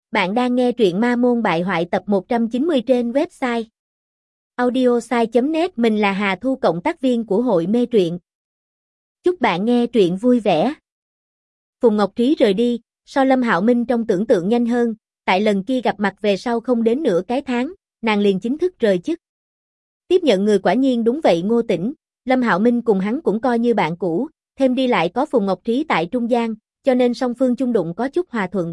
Bạn đang nghe truyện Ma Môn Bại Hoại tập 190 trên website audiosai.net. Mình là Hà Thu, cộng tác viên của hội mê truyện. Chúc bạn nghe truyện vui vẻ. Phùng Ngọc Trí rời đi, so Lâm Hạo Minh trong tưởng tượng nhanh hơn, tại lần kia gặp mặt về sau không đến nửa cái tháng, nàng liền chính thức rời chức. Tiếp nhận người quả nhiên đúng vậy Ngô Tĩnh, Lâm Hạo Minh cùng hắn cũng coi như bạn cũ, thêm đi lại có Phùng Ngọc Trí tại trung gian, cho nên song phương chung đụng có chút hòa thuận.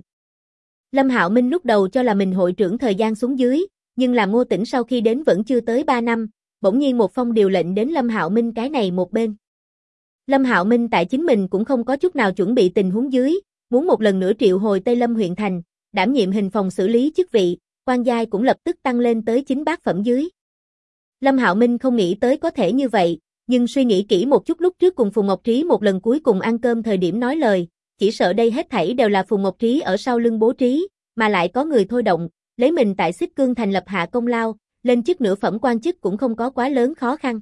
Lâm Hạo Minh lúc đầu cho là mình hội trưởng thời gian xuống dưới, nhưng làm Ngô Tĩnh sau khi đến vẫn chưa tới 3 năm, bỗng nhiên một phong điều lệnh đến Lâm Hạo Minh cái này một bên. Lâm Hạo Minh tại chính mình cũng không có chút nào chuẩn bị tình huống dưới, muốn một lần nữa triệu hồi Tây Lâm huyện thành, đảm nhiệm hình phòng xử lý chức vị, quan giai cũng lập tức tăng lên tới 9 bát phẩm dưới. Lâm Hạo Minh không nghĩ tới có thể như vậy, nhưng suy nghĩ kỹ một chút, lúc trước cùng Phùng Ngọc Trí một lần cuối cùng ăn cơm thời điểm nói lời, chỉ sợ đây hết thảy đều là Phùng Ngọc Trí ở sau lưng bố trí, mà lại có người thôi động, lấy mình tại Xích Cương thành lập hạ công lao, lên chức nửa phẩm quan chức cũng không có quá lớn khó khăn.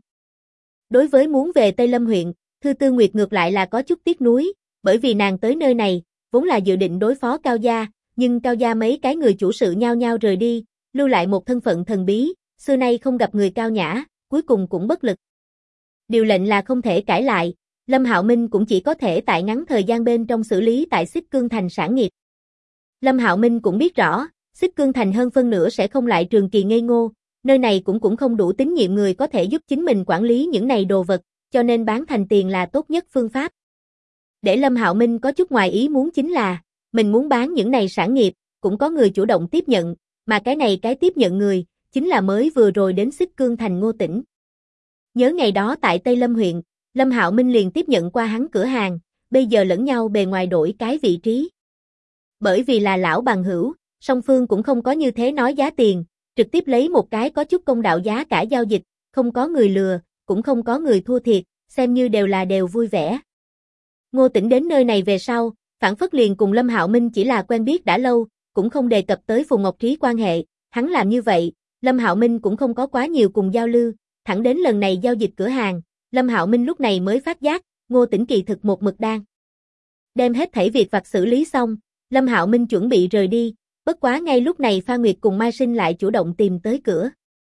Đối với muốn về Tây Lâm huyện, Thư Tư Nguyệt ngược lại là có chút tiếc nuối, bởi vì nàng tới nơi này, vốn là dự định đối phó Cao gia, nhưng Cao gia mấy cái người chủ sự nhao nhao rời đi, lưu lại một thân phận thần bí, xưa nay không gặp người cao nhã, cuối cùng cũng bất lực. Điều lệnh là không thể cãi lại, Lâm Hạo Minh cũng chỉ có thể tại ngắn thời gian bên trong xử lý tại Xích Cương thành sản nghiệp. Lâm Hạo Minh cũng biết rõ, Xích Cương thành hơn phân nửa sẽ không lại trường kỳ ngây ngô, nơi này cũng không đủ tín nhiệm người có thể giúp chính mình quản lý những này đồ vật, cho nên bán thành tiền là tốt nhất phương pháp. Để Lâm Hạo Minh có chút ngoài ý muốn chính là, mình muốn bán những này sản nghiệp, cũng có người chủ động tiếp nhận, mà cái tiếp nhận người, chính là mới vừa rồi đến Xích Cương thành Ngô Tĩnh. Nhớ ngày đó tại Tây Lâm huyện, Lâm Hạo Minh liền tiếp nhận qua hắn cửa hàng, bây giờ lẫn nhau bề ngoài đổi cái vị trí. Bởi vì là lão bằng hữu, song phương cũng không có như thế nói giá tiền, trực tiếp lấy một cái có chút công đạo giá cả giao dịch, không có người lừa, cũng không có người thua thiệt, xem như đều vui vẻ. Ngô Tĩnh đến nơi này về sau, phản phất liền cùng Lâm Hạo Minh chỉ là quen biết đã lâu, cũng không đề cập tới Phùng Ngọc Trí quan hệ, hắn làm như vậy, Lâm Hạo Minh cũng không có quá nhiều cùng giao lưu, thẳng đến lần này giao dịch cửa hàng, Lâm Hạo Minh lúc này mới phát giác, Ngô Tĩnh kỳ thực một mực đang đem hết thảy việc vặt xử lý xong, Lâm Hạo Minh chuẩn bị rời đi, bất quá ngay lúc này Phan Nguyệt cùng Mai Sinh lại chủ động tìm tới cửa.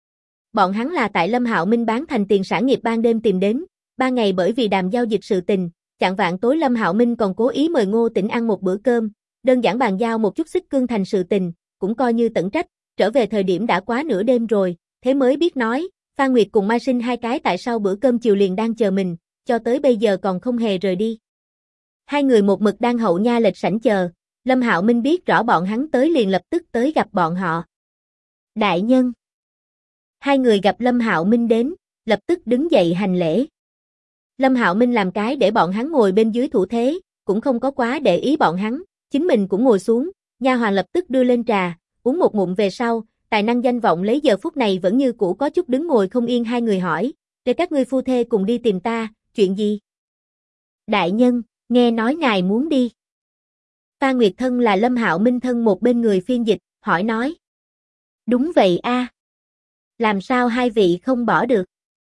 Bọn hắn là tại Lâm Hạo Minh bán thành tiền sản nghiệp ban đêm tìm đến, 3 ngày bởi vì đàm giao dịch sự tình, chạng vạng tối Lâm Hạo Minh còn cố ý mời Ngô Tĩnh ăn một bữa cơm, đơn giản bàn giao một chút Xích Cương thành sự tình, cũng coi như tận trách, trở về thời điểm đã quá nửa đêm rồi, thế mới biết nói, Phan Nguyệt cùng Mai Sinh hai cái tại sau bữa cơm chiều liền đang chờ mình, cho tới bây giờ còn không hề rời đi. Hai người một mực đang hậu nha lệch sảnh chờ, Lâm Hạo Minh biết rõ bọn hắn tới liền lập tức tới gặp bọn họ. Đại nhân. Hai người gặp Lâm Hạo Minh đến, lập tức đứng dậy hành lễ. Lâm Hạo Minh làm cái để bọn hắn ngồi bên dưới thủ thế, cũng không có quá để ý bọn hắn, chính mình cũng ngồi xuống, nha hoàn lập tức đưa lên trà, uống một ngụm về sau, tài năng danh vọng lấy giờ phút này vẫn như cũ có chút đứng ngồi không yên, hai người hỏi, để các ngươi phu thê cùng đi tìm ta, chuyện gì? Đại nhân, nghe nói ngài muốn đi. Phan Nguyệt thân là Lâm Hạo Minh thân một bên người phiên dịch, hỏi nói. Đúng vậy a. Làm sao hai vị không bỏ được?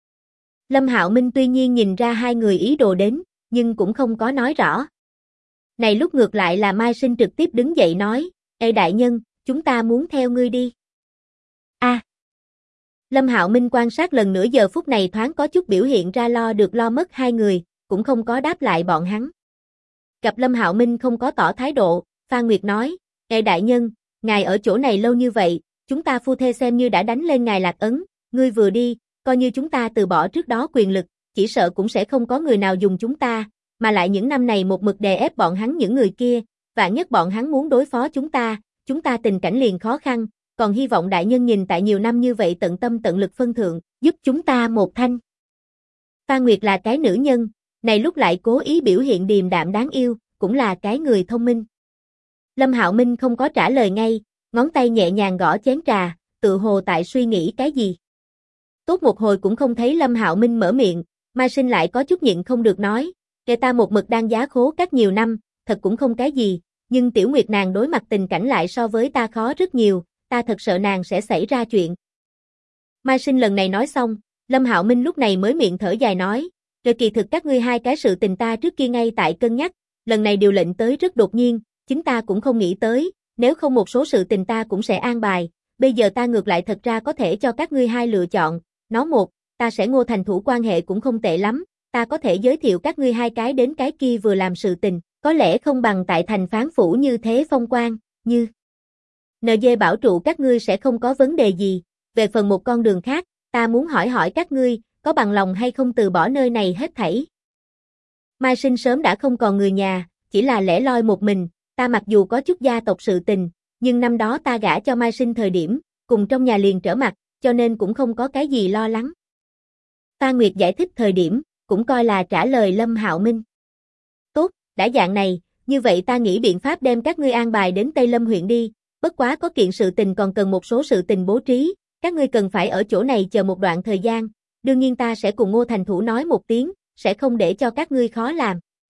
Lâm Hạo Minh tuy nhiên nhìn ra hai người ý đồ đến, nhưng cũng không có nói rõ. Này lúc ngược lại là Mai Sinh trực tiếp đứng dậy nói, ê đại nhân, chúng ta muốn theo ngươi đi. A. Lâm Hạo Minh quan sát lần nữa giờ phút này thoáng có chút biểu hiện ra lo được lo mất hai người, cũng không có đáp lại bọn hắn. Gặp Lâm Hạo Minh không có tỏ thái độ, Phan Nguyệt nói, ê đại nhân, ngài ở chỗ này lâu như vậy, chúng ta phu thê xem như đã đánh lên ngài lạc ấn, ngươi vừa đi, coi như chúng ta từ bỏ trước đó quyền lực, chỉ sợ cũng sẽ không có người nào dùng chúng ta, mà lại những năm này một mực đè ép bọn hắn những người kia, vạn nhất bọn hắn muốn đối phó chúng ta tình cảnh liền khó khăn, còn hy vọng đại nhân nhìn tại nhiều năm như vậy tận tâm tận lực phân thượng, giúp chúng ta một thanh. Phan Nguyệt là cái nữ nhân, này lúc lại cố ý biểu hiện điềm đạm đáng yêu, cũng là cái người thông minh. Lâm Hạo Minh không có trả lời ngay, ngón tay nhẹ nhàng gõ chén trà, tự hồ tại suy nghĩ cái gì. Tốt một hồi cũng không thấy Lâm Hạo Minh mở miệng, Mai Sinh lại có chút nhịn không được nói, kẻ ta một mực đang giá khố các nhiều năm, thật cũng không cái gì, nhưng Tiểu Nguyệt nàng đối mặt tình cảnh lại so với ta khó rất nhiều, ta thật sợ nàng sẽ xảy ra chuyện. Mai Sinh lần này nói xong, Lâm Hạo Minh lúc này mới miệng thở dài nói, rồi kỳ thực các ngươi hai cái sự tình ta trước kia ngay tại cân nhắc, lần này điều lệnh tới rất đột nhiên, chính ta cũng không nghĩ tới, nếu không một số sự tình ta cũng sẽ an bài, bây giờ ta ngược lại thật ra có thể cho các ngươi hai lựa chọn, nó một, ta sẽ Ngô thành thủ quan hệ cũng không tệ lắm, ta có thể giới thiệu các ngươi hai cái đến cái kia vừa làm sự tình, có lẽ không bằng tại thành phán phủ như thế phong quang, như NG bảo trụ các ngươi sẽ không có vấn đề gì, về phần một con đường khác, ta muốn hỏi hỏi các ngươi, có bằng lòng hay không từ bỏ nơi này hết thảy. Mai Sinh sớm đã không còn người nhà, chỉ là lẻ loi một mình, ta mặc dù có chút gia tộc sự tình, nhưng năm đó ta gả cho Mai Sinh thời điểm, cùng trong nhà liền trở mặt, cho nên cũng không có cái gì lo lắng. Phan Nguyệt giải thích thời điểm, cũng coi là trả lời Lâm Hạo Minh. Tốt, đã dạng này, như vậy ta nghĩ biện pháp đem các ngươi an bài đến Tây Lâm huyện đi, bất quá có kiện sự tình còn cần một số sự tình bố trí, các ngươi cần phải ở chỗ này chờ một đoạn thời gian, đương nhiên ta sẽ cùng Ngô thành thủ nói một tiếng, sẽ không để cho các ngươi khó làm.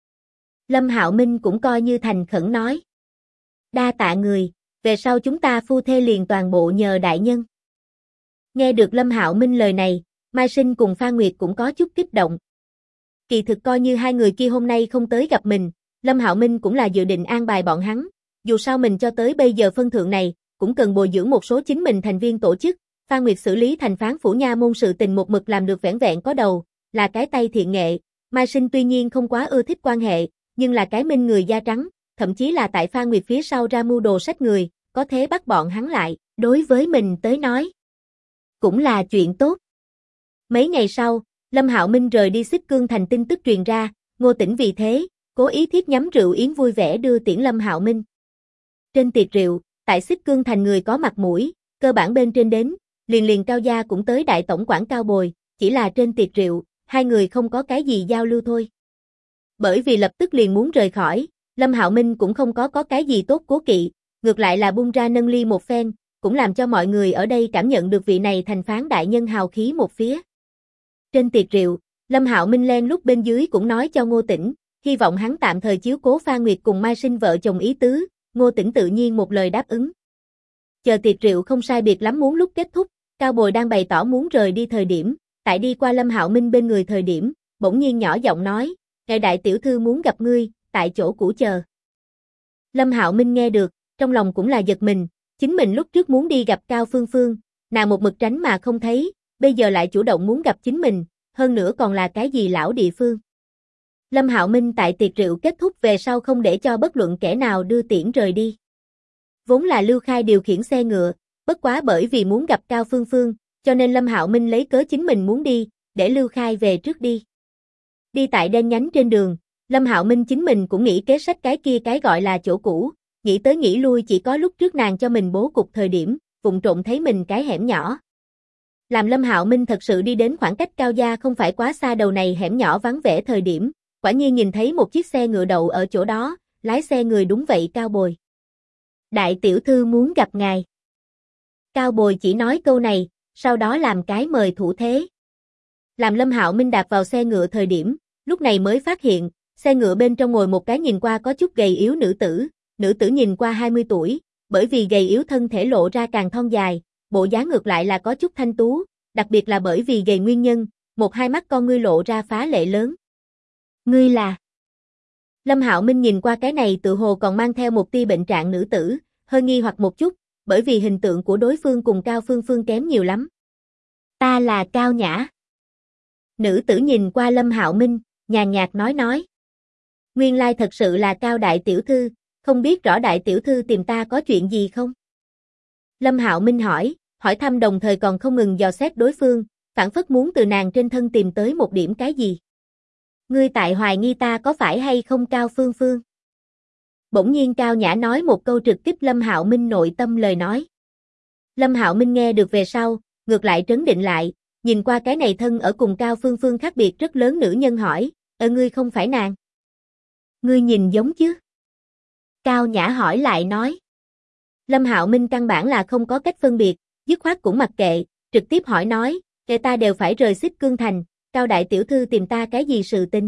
Lâm Hạo Minh cũng coi như thành khẩn nói. Đa tạ người, về sau chúng ta phu thê liền toàn bộ nhờ đại nhân. Nghe được Lâm Hạo Minh lời này, Mai Sinh cùng Phan Nguyệt cũng có chút kích động. Kỳ thực coi như hai người kia hôm nay không tới gặp mình, Lâm Hạo Minh cũng là dự định an bài bọn hắn, dù sao mình cho tới bây giờ phân thượng này, cũng cần bồi dưỡng một số chính mình thành viên tổ chức, Phan Nguyệt xử lý thành phán phủ nha môn sự tình một mực làm được vẻn vẹn có đầu, là cái tay thiện nghệ, Mai Sinh tuy nhiên không quá ưa thích quan hệ, nhưng là cái minh người da trắng, thậm chí là tại Phan Nguyệt phía sau ra mưu đồ sách người, có thế bắt bọn hắn lại, đối với mình tới nói, cũng là chuyện tốt. Mấy ngày sau, Lâm Hạo Minh rời đi Xích Cương thành tin tức truyền ra, Ngô Tĩnh vì thế, cố ý thiết nhắm rượu yến vui vẻ đưa tiễn Lâm Hạo Minh. Trên tiệc rượu, tại Xích Cương thành người có mặt mũi, cơ bản bên trên đến, liền Cao gia cũng tới đại tổng quản Cao Bồi, chỉ là trên tiệc rượu, hai người không có cái gì giao lưu thôi. Bởi vì lập tức liền muốn rời khỏi, Lâm Hạo Minh cũng không có cái gì tốt cố kỵ, ngược lại là bung ra nâng ly một phen, cũng làm cho mọi người ở đây cảm nhận được vị này thành phán đại nhân hào khí một phía. Trên tiệc rượu, Lâm Hạo Minh len lúc bên dưới cũng nói cho Ngô Tĩnh, hy vọng hắn tạm thời chiếu cố Phan Nguyệt cùng Mai Sinh vợ chồng ý tứ, Ngô Tĩnh tự nhiên một lời đáp ứng. Chờ tiệc rượu không sai biệt lắm muốn lúc kết thúc, Cao Bồi đang bày tỏ muốn rời đi thời điểm, tại đi qua Lâm Hạo Minh bên người thời điểm, bỗng nhiên nhỏ giọng nói, ngài đại tiểu thư muốn gặp ngươi, tại chỗ cũ chờ. Lâm Hạo Minh nghe được, trong lòng cũng là giật mình, chính mình lúc trước muốn đi gặp Cao Phương Phương, nàng một mực tránh mà không thấy, bây giờ lại chủ động muốn gặp chính mình, hơn nữa còn là cái gì lão địa phương. Lâm Hạo Minh tại tiệc rượu kết thúc về sau không để cho bất luận kẻ nào đưa tiễn rời đi. Vốn là Lưu Khai điều khiển xe ngựa, bất quá bởi vì muốn gặp Cao Phương Phương, cho nên Lâm Hạo Minh lấy cớ chính mình muốn đi, để Lưu Khai về trước đi. Đi tại đen nhánh trên đường, Lâm Hạo Minh chính mình cũng nghĩ kế sách cái kia cái gọi là chỗ cũ, nghĩ tới nghĩ lui chỉ có lúc trước nàng cho mình bố cục thời điểm, vụng trộm thấy mình cái hẻm nhỏ. Làm Lâm Hạo Minh thật sự đi đến khoảng cách Cao gia không phải quá xa đầu này hẻm nhỏ vắng vẻ thời điểm, quả nhiên nhìn thấy một chiếc xe ngựa đậu ở chỗ đó, lái xe người đúng vậy Cao Bồi. Đại tiểu thư muốn gặp ngài. Cao Bồi chỉ nói câu này, sau đó làm cái mời thủ thế. Làm Lâm Hạo Minh đạp vào xe ngựa thời điểm, lúc này mới phát hiện, xe ngựa bên trong ngồi một cái nhìn qua có chút gầy yếu nữ tử nhìn qua 20 tuổi, bởi vì gầy yếu thân thể lộ ra càng thon dài, bộ dáng ngược lại là có chút thanh tú, đặc biệt là bởi vì gầy nguyên nhân, một hai mắt con ngươi lộ ra phá lệ lớn. Ngươi là? Lâm Hạo Minh nhìn qua cái này tự hồ còn mang theo một tia bệnh trạng nữ tử, hơi nghi hoặc một chút, bởi vì hình tượng của đối phương cùng Cao Phương Phương kém nhiều lắm. Ta là Cao Nhã. Nữ tử nhìn qua Lâm Hạo Minh, nhàn nhạt nói. Nguyên lai thật sự là Cao đại tiểu thư, không biết rõ đại tiểu thư tìm ta có chuyện gì không? Lâm Hạo Minh hỏi thăm đồng thời còn không ngừng dò xét đối phương, phảng phất muốn từ nàng trên thân tìm tới một điểm cái gì. Ngươi tại hoài nghi ta có phải hay không Cao Phương Phương? Bỗng nhiên Cao Nhã nói một câu trực tiếp Lâm Hạo Minh nội tâm lời nói. Lâm Hạo Minh nghe được về sau, ngược lại trấn định lại, nhìn qua cái này thân ở cùng Cao Phương Phương khác biệt rất lớn nữ nhân hỏi, ngươi không phải nàng? Ngươi nhìn giống chứ? Cao Nhã hỏi lại nói. Lâm Hạo Minh căn bản là không có cách phân biệt, dứt khoát cũng mặc kệ, trực tiếp hỏi nói, kể ta đều phải rời Xích Cương thành, Cao đại tiểu thư tìm ta cái gì sự tình?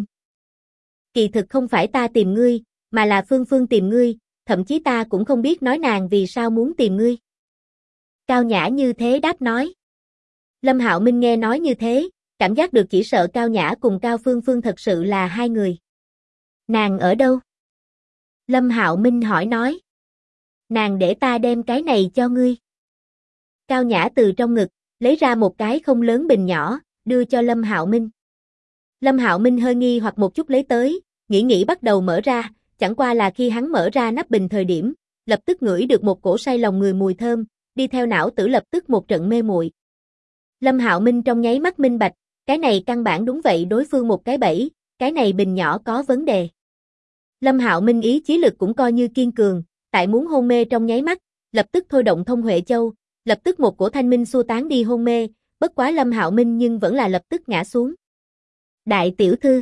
Kỳ thực không phải ta tìm ngươi, mà là Phương Phương tìm ngươi, thậm chí ta cũng không biết nói nàng vì sao muốn tìm ngươi. Cao Nhã như thế đáp nói. Lâm Hạo Minh nghe nói như thế, cảm giác được chỉ sợ Cao Nhã cùng Cao Phương Phương thật sự là hai người. Nàng ở đâu? Lâm Hạo Minh hỏi nói. Nàng để ta đem cái này cho ngươi. Cao Nhã từ trong ngực, lấy ra một cái không lớn bình nhỏ, đưa cho Lâm Hạo Minh. Lâm Hạo Minh hơi nghi hoặc một chút lấy tới, nghĩ bắt đầu mở ra, chẳng qua là khi hắn mở ra nắp bình thời điểm, lập tức ngửi được một cổ say lòng người mùi thơm, đi theo não tử lập tức một trận mê muội. Lâm Hạo Minh trong nháy mắt minh bạch, cái này căn bản đúng vậy đối phương một cái bẫy, cái này bình nhỏ có vấn đề. Lâm Hạo Minh ý chí lực cũng coi như kiên cường, tại muốn hôn mê trong nháy mắt, lập tức thôi động Thông Huệ Châu, lập tức một cổ thanh minh xua tán đi hôn mê, bất quá Lâm Hạo Minh nhưng vẫn là lập tức ngã xuống. Đại tiểu thư.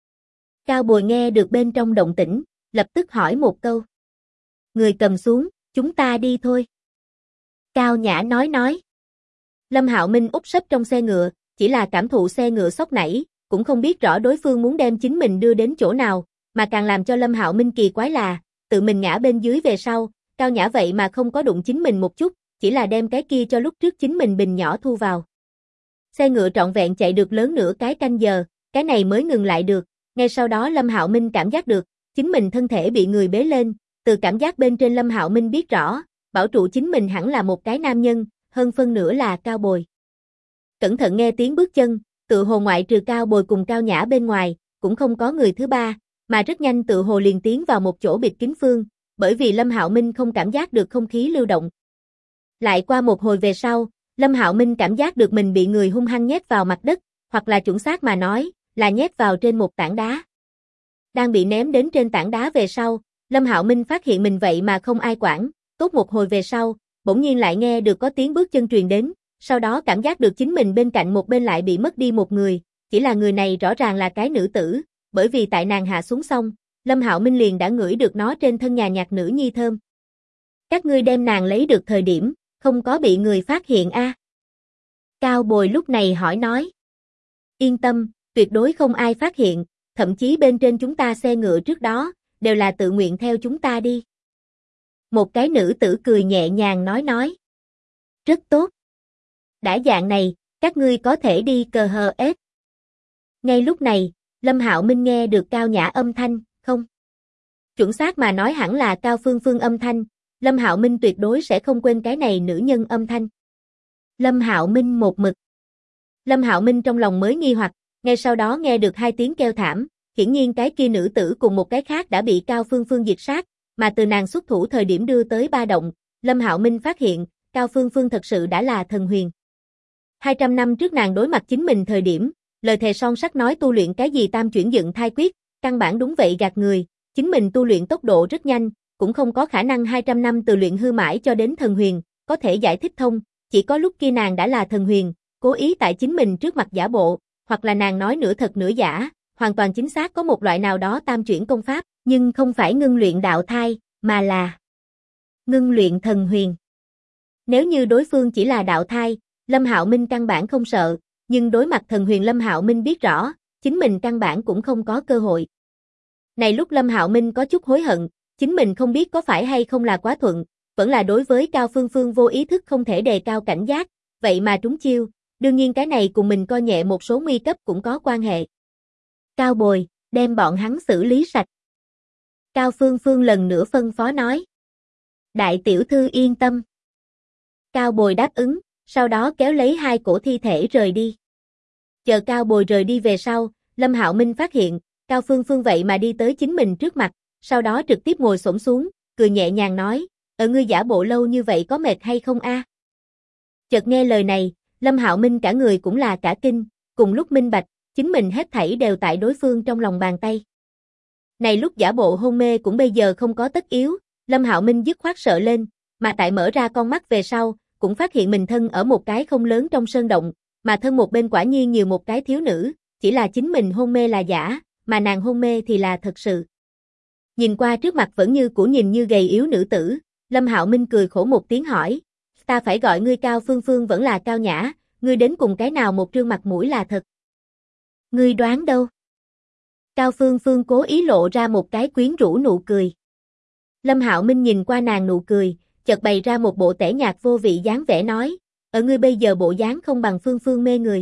Cao Bồi nghe được bên trong động tĩnh, lập tức hỏi một câu. Người cầm xuống, chúng ta đi thôi. Cao Nhã nói. Lâm Hạo Minh úp sấp trong xe ngựa, chỉ là cảm thụ xe ngựa sốc nảy, cũng không biết rõ đối phương muốn đem chính mình đưa đến chỗ nào, mà càng làm cho Lâm Hạo Minh kỳ quái là, tự mình ngã bên dưới về sau, Cao Nhã vậy mà không có đụng chính mình một chút, chỉ là đem cái kia cho lúc trước chính mình bình nhỏ thu vào. Xe ngựa trọn vẹn chạy được lớn nửa cái canh giờ, cái này mới ngừng lại được, ngay sau đó Lâm Hạo Minh cảm giác được, chính mình thân thể bị người bế lên, từ cảm giác bên trên Lâm Hạo Minh biết rõ, bảo trụ chính mình hẳn là một cái nam nhân, hơn phân nửa là Cao Bồi. Cẩn thận nghe tiếng bước chân, tự hồ ngoại trừ Cao Bồi cùng Cao Nhã bên ngoài, cũng không có người thứ ba, mà rất nhanh tự hồ liền tiến vào một chỗ bịt kín phương, bởi vì Lâm Hạo Minh không cảm giác được không khí lưu động. Lại qua một hồi về sau, Lâm Hạo Minh cảm giác được mình bị người hung hăng nhét vào mặt đất, hoặc là chuẩn xác mà nói, là nhét vào trên một tảng đá. Đang bị ném đến trên tảng đá về sau, Lâm Hạo Minh phát hiện mình vậy mà không ai quản, tốt một hồi về sau, bỗng nhiên lại nghe được có tiếng bước chân truyền đến, sau đó cảm giác được chính mình bên cạnh một bên lại bị mất đi một người, chỉ là người này rõ ràng là cái nữ tử, bởi vì tại nàng hạ xuống xong, Lâm Hạo Minh liền đã ngửi được nó trên thân nhà nhạc nữ nhi thơm. Các ngươi đem nàng lấy được thời điểm, không có bị người phát hiện a? Cao Bồi lúc này hỏi nói. Yên tâm, tuyệt đối không ai phát hiện, thậm chí bên trên chúng ta xe ngựa trước đó, đều là tự nguyện theo chúng ta đi. Một cái nữ tử cười nhẹ nhàng nói. Rất tốt. Đã dạng này, các ngươi có thể đi cờ hờ ết. Ngay lúc này, Lâm Hạo Minh nghe được Cao Nhã âm thanh, không. Chuẩn xác mà nói hẳn là Cao Phương Phương âm thanh, Lâm Hạo Minh tuyệt đối sẽ không quên cái này nữ nhân âm thanh. Lâm Hạo Minh một mực. Lâm Hạo Minh trong lòng mới nghi hoặc, ngay sau đó nghe được hai tiếng kêu thảm, hiển nhiên cái kia nữ tử cùng một cái khác đã bị Cao Phương Phương diệt sát, mà từ nàng xuất thủ thời điểm đưa tới ba động, Lâm Hạo Minh phát hiện, Cao Phương Phương thật sự đã là thần huyền. 200 năm trước nàng đối mặt chính mình thời điểm, lời thề son sắt nói tu luyện cái gì tam chuyển dựng thai quyết, căn bản đúng vậy gạt người, chính mình tu luyện tốc độ rất nhanh, cũng không có khả năng 200 năm từ luyện hư mãi cho đến thần huyền, có thể giải thích thông, chỉ có lúc kia nàng đã là thần huyền, cố ý tại chính mình trước mặt giả bộ, hoặc là nàng nói nửa thật nửa giả, hoàn toàn chính xác có một loại nào đó tam chuyển công pháp, nhưng không phải ngưng luyện đạo thai, mà là ngưng luyện thần huyền. Nếu như đối phương chỉ là đạo thai, Lâm Hạo Minh căn bản không sợ, nhưng đối mặt thần huyền Lâm Hạo Minh biết rõ, chính mình căn bản cũng không có cơ hội. Này lúc Lâm Hạo Minh có chút hối hận, chính mình không biết có phải hay không là quá thuận, vẫn là đối với Cao Phương Phương vô ý thức không thể đề cao cảnh giác, vậy mà trúng chiêu, đương nhiên cái này cùng mình coi nhẹ một số nguy cấp cũng có quan hệ. Cao Bồi, đem bọn hắn xử lý sạch. Cao Phương Phương lần nữa phân phó nói. Đại tiểu thư yên tâm. Cao Bồi đáp ứng, sau đó kéo lấy hai cổ thi thể rời đi. Chờ Cao Bồi rời đi về sau, Lâm Hạo Minh phát hiện, Cao Phương Phương vậy mà đi tới chính mình trước mặt, sau đó trực tiếp ngồi xổm xuống, cười nhẹ nhàng nói, ngươi giả bộ lâu như vậy có mệt hay không a? Chợt nghe lời này, Lâm Hạo Minh cả người cũng là cả kinh, cùng lúc minh bạch, chính mình hết thảy đều tại đối phương trong lòng bàn tay. Này lúc giả bộ hôn mê cũng bây giờ không có tất yếu, Lâm Hạo Minh dứt khoát sợ lên, mà tại mở ra con mắt về sau, cũng phát hiện mình thân ở một cái không lớn trong sơn động, mà thân một bên quả nhiên nhiều một cái thiếu nữ, chỉ là chính mình hôn mê là giả, mà nàng hôn mê thì là thật sự. Nhìn qua trước mặt vẫn như cũ nhìn như gầy yếu nữ tử, Lâm Hạo Minh cười khổ một tiếng hỏi, ta phải gọi ngươi Cao Phương Phương vẫn là Cao Nhã, ngươi đến cùng cái nào một trương mặt mũi là thật? Ngươi đoán đâu? Cao Phương Phương cố ý lộ ra một cái quyến rũ nụ cười. Lâm Hạo Minh nhìn qua nàng nụ cười, chợt bày ra một bộ tẻ nhạt vô vị dáng vẻ nói, ở ngươi bây giờ bộ dáng không bằng Phương Phương mê người.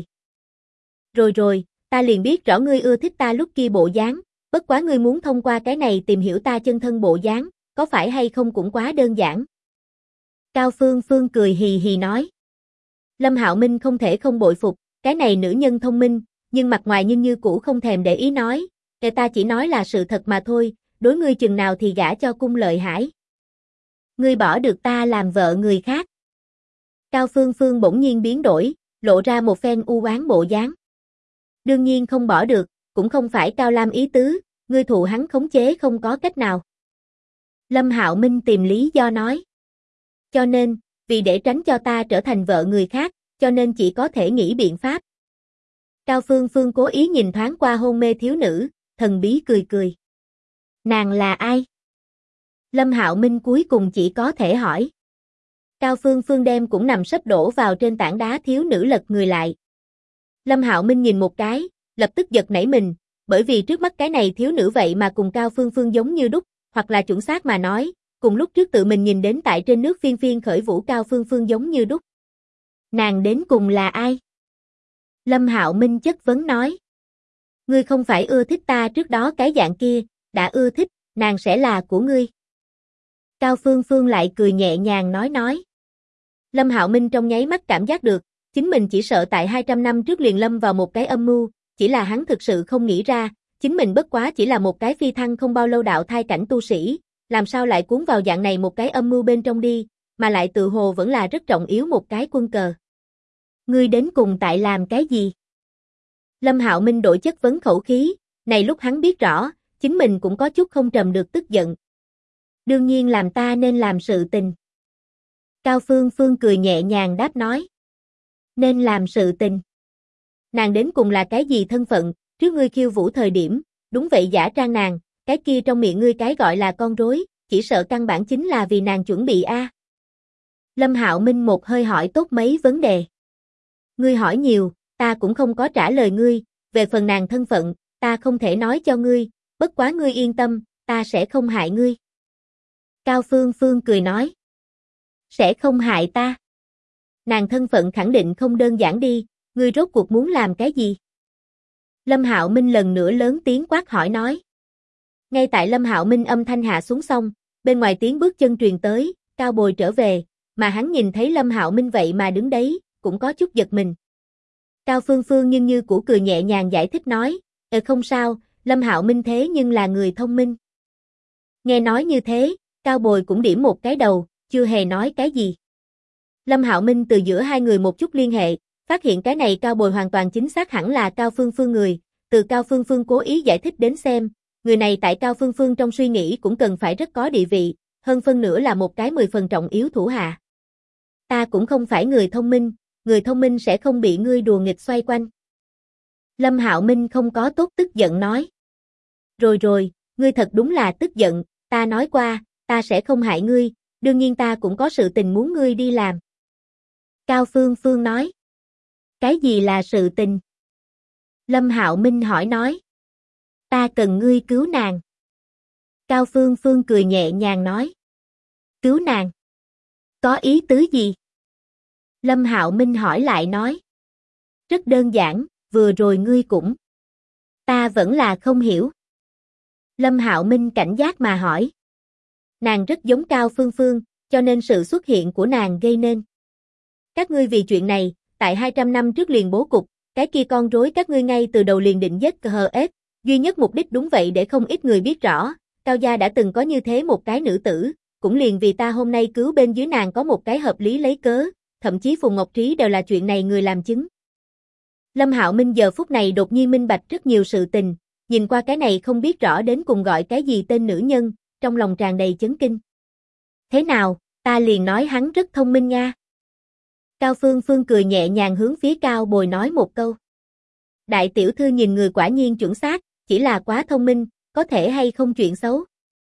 Rồi, ta liền biết rõ ngươi ưa thích ta lúc kia bộ dáng, bất quá ngươi muốn thông qua cái này tìm hiểu ta chân thân bộ dáng, có phải hay không cũng quá đơn giản. Cao Phương Phương cười hì hì nói. Lâm Hạo Minh không thể không bội phục, cái này nữ nhân thông minh, nhưng mặt ngoài nhưng như cũ không thèm để ý nói, ta chỉ nói là sự thật mà thôi, đối ngươi chừng nào thì gả cho Cung Lợi Hải. Ngươi bỏ được ta làm vợ người khác. Cao Phương Phương bỗng nhiên biến đổi, lộ ra một phen u oán bộ dáng. Đương nhiên không bỏ được, cũng không phải Cao Lam ý tứ, ngươi thụ hắn khống chế không có cách nào. Lâm Hạo Minh tìm lý do nói. Cho nên, vì để tránh cho ta trở thành vợ người khác, cho nên chỉ có thể nghĩ biện pháp. Cao Phương Phương cố ý nhìn thoáng qua hôn mê thiếu nữ, thần bí cười cười. Nàng là ai? Lâm Hạo Minh cuối cùng chỉ có thể hỏi. Cao Phương Phương đem cũng nằm sấp đổ vào trên tảng đá thiếu nữ lật người lại. Lâm Hạo Minh nhìn một cái, lập tức giật nảy mình, bởi vì trước mắt cái này thiếu nữ vậy mà cùng Cao Phương Phương giống như đúc, hoặc là chuẩn xác mà nói, cùng lúc trước tự mình nhìn đến tại trên nước phiên phiên khởi vũ Cao Phương Phương giống như đúc. Nàng đến cùng là ai? Lâm Hạo Minh chất vấn nói. Ngươi không phải ưa thích ta trước đó cái dạng kia, đã ưa thích, nàng sẽ là của ngươi. Cao Phương Phương lại cười nhẹ nhàng nói. Lâm Hạo Minh trong nháy mắt cảm giác được, chính mình chỉ sợ tại 200 năm trước liền lâm vào một cái âm mưu, chỉ là hắn thực sự không nghĩ ra, chính mình bất quá chỉ là một cái phi thăng không bao lâu đạo thai cảnh tu sĩ, làm sao lại cuốn vào dạng này một cái âm mưu bên trong đi, mà lại tự hồ vẫn là rất trọng yếu một cái quân cờ. Ngươi đến cùng tại làm cái gì? Lâm Hạo Minh đổi chất vấn khẩu khí, này lúc hắn biết rõ, chính mình cũng có chút không trầm được tức giận. Đương nhiên làm ta nên làm sự tình. Cao Phương Phương cười nhẹ nhàng đáp nói. Nên làm sự tình. Nàng đến cùng là cái gì thân phận, trước ngươi khiêu vũ thời điểm, đúng vậy giả trang nàng, cái kia trong miệng ngươi cái gọi là con rối, chỉ sợ căn bản chính là vì nàng chuẩn bị a. Lâm Hạo Minh một hơi hỏi tốt mấy vấn đề. Ngươi hỏi nhiều, ta cũng không có trả lời ngươi, về phần nàng thân phận, ta không thể nói cho ngươi, bất quá ngươi yên tâm, ta sẽ không hại ngươi. Cao Phương Phương cười nói. Sẽ không hại ta. Nàng thân phận khẳng định không đơn giản đi, ngươi rốt cuộc muốn làm cái gì? Lâm Hạo Minh lần nữa lớn tiếng quát hỏi nói. Ngay tại Lâm Hạo Minh âm thanh hạ xuống xong, bên ngoài tiếng bước chân truyền tới, Cao Bồi trở về, mà hắn nhìn thấy Lâm Hạo Minh vậy mà đứng đấy, cũng có chút giật mình. Cao Phương Phương nhưng như cũ cười nhẹ nhàng giải thích nói, không sao, Lâm Hạo Minh thế nhưng là người thông minh. Nghe nói như thế, Cao Bồi cũng điểm một cái đầu, chưa hề nói cái gì. Lâm Hạo Minh từ giữa hai người một chút liên hệ, phát hiện cái này Cao Bồi hoàn toàn chính xác hẳn là Cao Phương Phương người, từ Cao Phương Phương cố ý giải thích đến xem, người này tại Cao Phương Phương trong suy nghĩ cũng cần phải rất có địa vị, hơn phân nữa là một cái 10 phần trọng yếu thủ hạ. Ta cũng không phải người thông minh sẽ không bị ngươi đùa nghịch xoay quanh. Lâm Hạo Minh không có tốt tức giận nói. Rồi, ngươi thật đúng là tức giận, ta nói qua, ta sẽ không hại ngươi, đương nhiên ta cũng có sự tình muốn ngươi đi làm. Cao Phương Phương nói. Cái gì là sự tình? Lâm Hạo Minh hỏi nói. Ta cần ngươi cứu nàng. Cao Phương Phương cười nhẹ nhàng nói. Cứu nàng? Có ý tứ gì? Lâm Hạo Minh hỏi lại nói. Rất đơn giản, vừa rồi ngươi cũng. Ta vẫn là không hiểu. Lâm Hạo Minh cảnh giác mà hỏi. Nàng rất giống Cao Phương Phương, cho nên sự xuất hiện của nàng gây nên. Các ngươi vì chuyện này, tại 200 năm trước liền bố cục, cái kia con rối các ngươi ngay từ đầu liền định giết HF, duy nhất mục đích đúng vậy để không ít người biết rõ, Cao gia đã từng có như thế một cái nữ tử, cũng liền vì ta hôm nay cứu bên dưới nàng có một cái hợp lý lấy cớ, thậm chí Phùng Ngọc Trí đều là chuyện này người làm chứng. Lâm Hạo Minh giờ phút này đột nhiên minh bạch rất nhiều sự tình, nhìn qua cái này không biết rõ đến cùng gọi cái gì tên nữ nhân, trong lòng tràn đầy chấn kinh. Thế nào, ta liền nói hắn rất thông minh nha. Cao Phương Phương cười nhẹ nhàng hướng phía Cao Bồi nói một câu. Đại tiểu thư nhìn người quả nhiên chuẩn xác, chỉ là quá thông minh, có thể hay không chuyện xấu.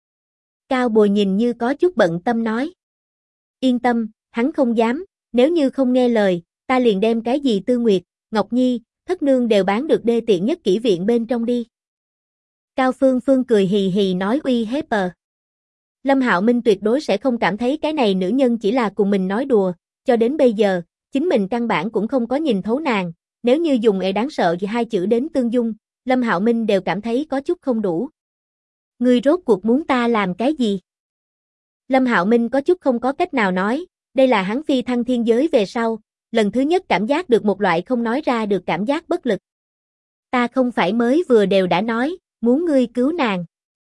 Cao Bồi nhìn như có chút bận tâm nói. Yên tâm, hắn không dám, nếu như không nghe lời, ta liền đem cái gì Tư Nguyệt, Ngọc Nhi, Thất Nương đều bán được đê tiện nhất kỹ viện bên trong đi. Cao Phương Phương cười hì hì nói uy hiếp. Lâm Hạo Minh tuyệt đối sẽ không cảm thấy cái này nữ nhân chỉ là cùng mình nói đùa, cho đến bây giờ, chính mình căn bản cũng không có nhìn thấu nàng, nếu như dùng đáng sợ hai chữ đến tương dung, Lâm Hạo Minh đều cảm thấy có chút không đủ. Ngươi rốt cuộc muốn ta làm cái gì? Lâm Hạo Minh có chút không có cách nào nói, đây là hắn phi thăng thiên giới về sau, lần thứ nhất cảm giác được một loại không nói ra được cảm giác bất lực. Ta không phải mới vừa đều đã nói, muốn ngươi cứu nàng.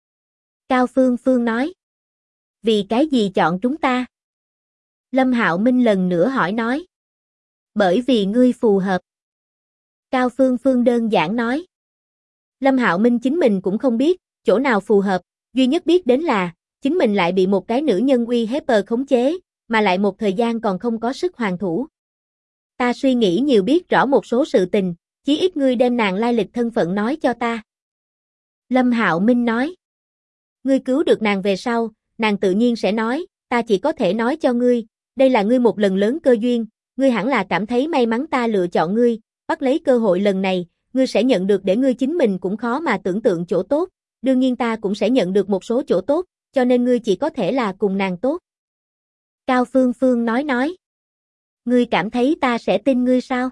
Cao Phương Phương nói. Vì cái gì chọn chúng ta? Lâm Hạo Minh lần nữa hỏi nói. Bởi vì ngươi phù hợp. Cao Phương Phương đơn giản nói. Lâm Hạo Minh chính mình cũng không biết, chỗ nào phù hợp, duy nhất biết đến là, chính mình lại bị một cái nữ nhân uy hiếp khống chế, mà lại một thời gian còn không có sức hoàn thủ. Ta suy nghĩ nhiều biết rõ một số sự tình, chí ít ngươi đem nàng lai lịch thân phận nói cho ta. Lâm Hạo Minh nói. Ngươi cứu được nàng về sau, nàng tự nhiên sẽ nói, ta chỉ có thể nói cho ngươi, đây là ngươi một lần lớn cơ duyên, ngươi hẳn là cảm thấy may mắn ta lựa chọn ngươi, bắt lấy cơ hội lần này, ngươi sẽ nhận được để ngươi chính mình cũng khó mà tưởng tượng chỗ tốt, đương nhiên ta cũng sẽ nhận được một số chỗ tốt, cho nên ngươi chỉ có thể là cùng nàng tốt. Cao Phương Phương nói. Ngươi cảm thấy ta sẽ tin ngươi sao?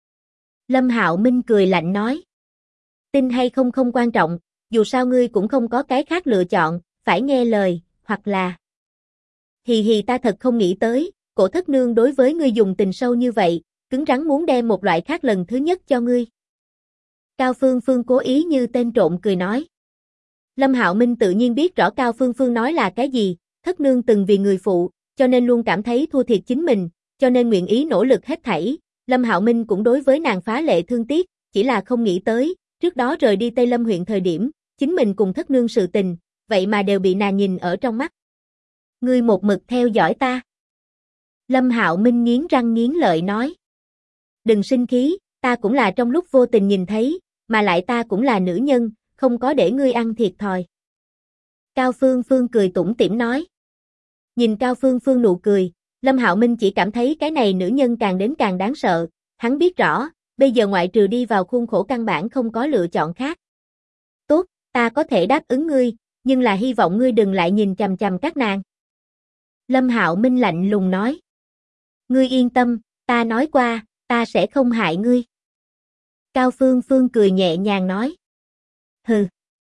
Lâm Hạo Minh cười lạnh nói. Tin hay không không quan trọng, dù sao ngươi cũng không có cái khác lựa chọn, phải nghe lời, hoặc là... Hì hì ta thật không nghĩ tới, Cổ Thất Nương đối với ngươi dùng tình sâu như vậy, cứng rắn muốn đem một loại khác lần thứ nhất cho ngươi. Cao Phương Phương cố ý như tên trộm cười nói. Lâm Hạo Minh tự nhiên biết rõ Cao Phương Phương nói là cái gì, Thất Nương từng vì người phụ, cho nên luôn cảm thấy thua thiệt chính mình, cho nên nguyện ý nỗ lực hết thảy. Lâm Hạo Minh cũng đối với nàng phá lệ thương tiếc, chỉ là không nghĩ tới, trước đó rời đi Tây Lâm huyện thời điểm, chính mình cùng Thất Nương sự tình, vậy mà đều bị nàng nhìn ở trong mắt. Ngươi một mực theo dõi ta. Lâm Hạo Minh nghiến răng nghiến lợi nói. Đừng sinh khí, ta cũng là trong lúc vô tình nhìn thấy, mà lại ta cũng là nữ nhân, không có để ngươi ăn thiệt thòi. Cao Phương Phương cười tủm tỉm nói. Nhìn Cao Phương Phương nụ cười, Lâm Hạo Minh chỉ cảm thấy cái này nữ nhân càng đến càng đáng sợ, hắn biết rõ, bây giờ ngoại trừ đi vào khuôn khổ căn bản không có lựa chọn khác. Tốt, ta có thể đáp ứng ngươi, nhưng là hy vọng ngươi đừng lại nhìn chằm chằm các nàng. Lâm Hạo Minh lạnh lùng nói. Ngươi yên tâm, ta nói qua, ta sẽ không hại ngươi. Cao Phương Phương cười nhẹ nhàng nói. Hừ.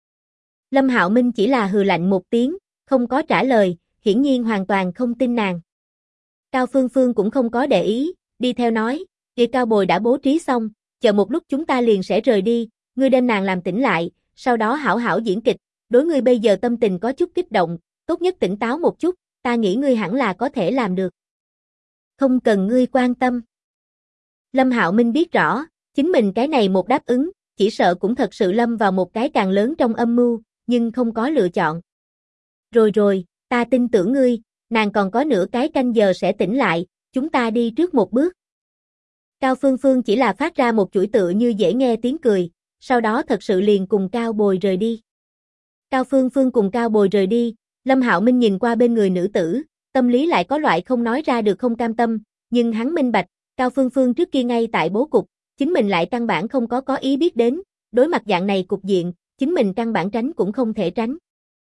Lâm Hạo Minh chỉ là hừ lạnh một tiếng, không có trả lời, hiển nhiên hoàn toàn không tin nàng. Cao Phương Phương cũng không có để ý, đi theo nói, kia Cao Bồi đã bố trí xong, chờ một lúc chúng ta liền sẽ rời đi, ngươi đem nàng làm tỉnh lại, sau đó hảo hảo diễn kịch, đối ngươi bây giờ tâm tình có chút kích động, tốt nhất tỉnh táo một chút, ta nghĩ ngươi hẳn là có thể làm được. Không cần ngươi quan tâm. Lâm Hạo Minh biết rõ, chính mình cái này một đáp ứng, chỉ sợ cũng thật sự lâm vào một cái càng lớn trong âm mưu, nhưng không có lựa chọn. Rồi, ta tin tưởng ngươi, nàng còn có nửa cái canh giờ sẽ tỉnh lại, chúng ta đi trước một bước. Cao Phương Phương chỉ là phát ra một chuỗi tựa như dễ nghe tiếng cười, sau đó thật sự liền cùng Cao Bồi rời đi. Cao Phương Phương cùng Cao Bồi rời đi, Lâm Hạo Minh nhìn qua bên người nữ tử, tâm lý lại có loại không nói ra được không cam tâm, nhưng hắn minh bạch, Cao Phương Phương trước kia ngay tại bố cục, chính mình lại căn bản không có ý biết đến, đối mặt dạng này cục diện, chính mình căn bản tránh cũng không thể tránh.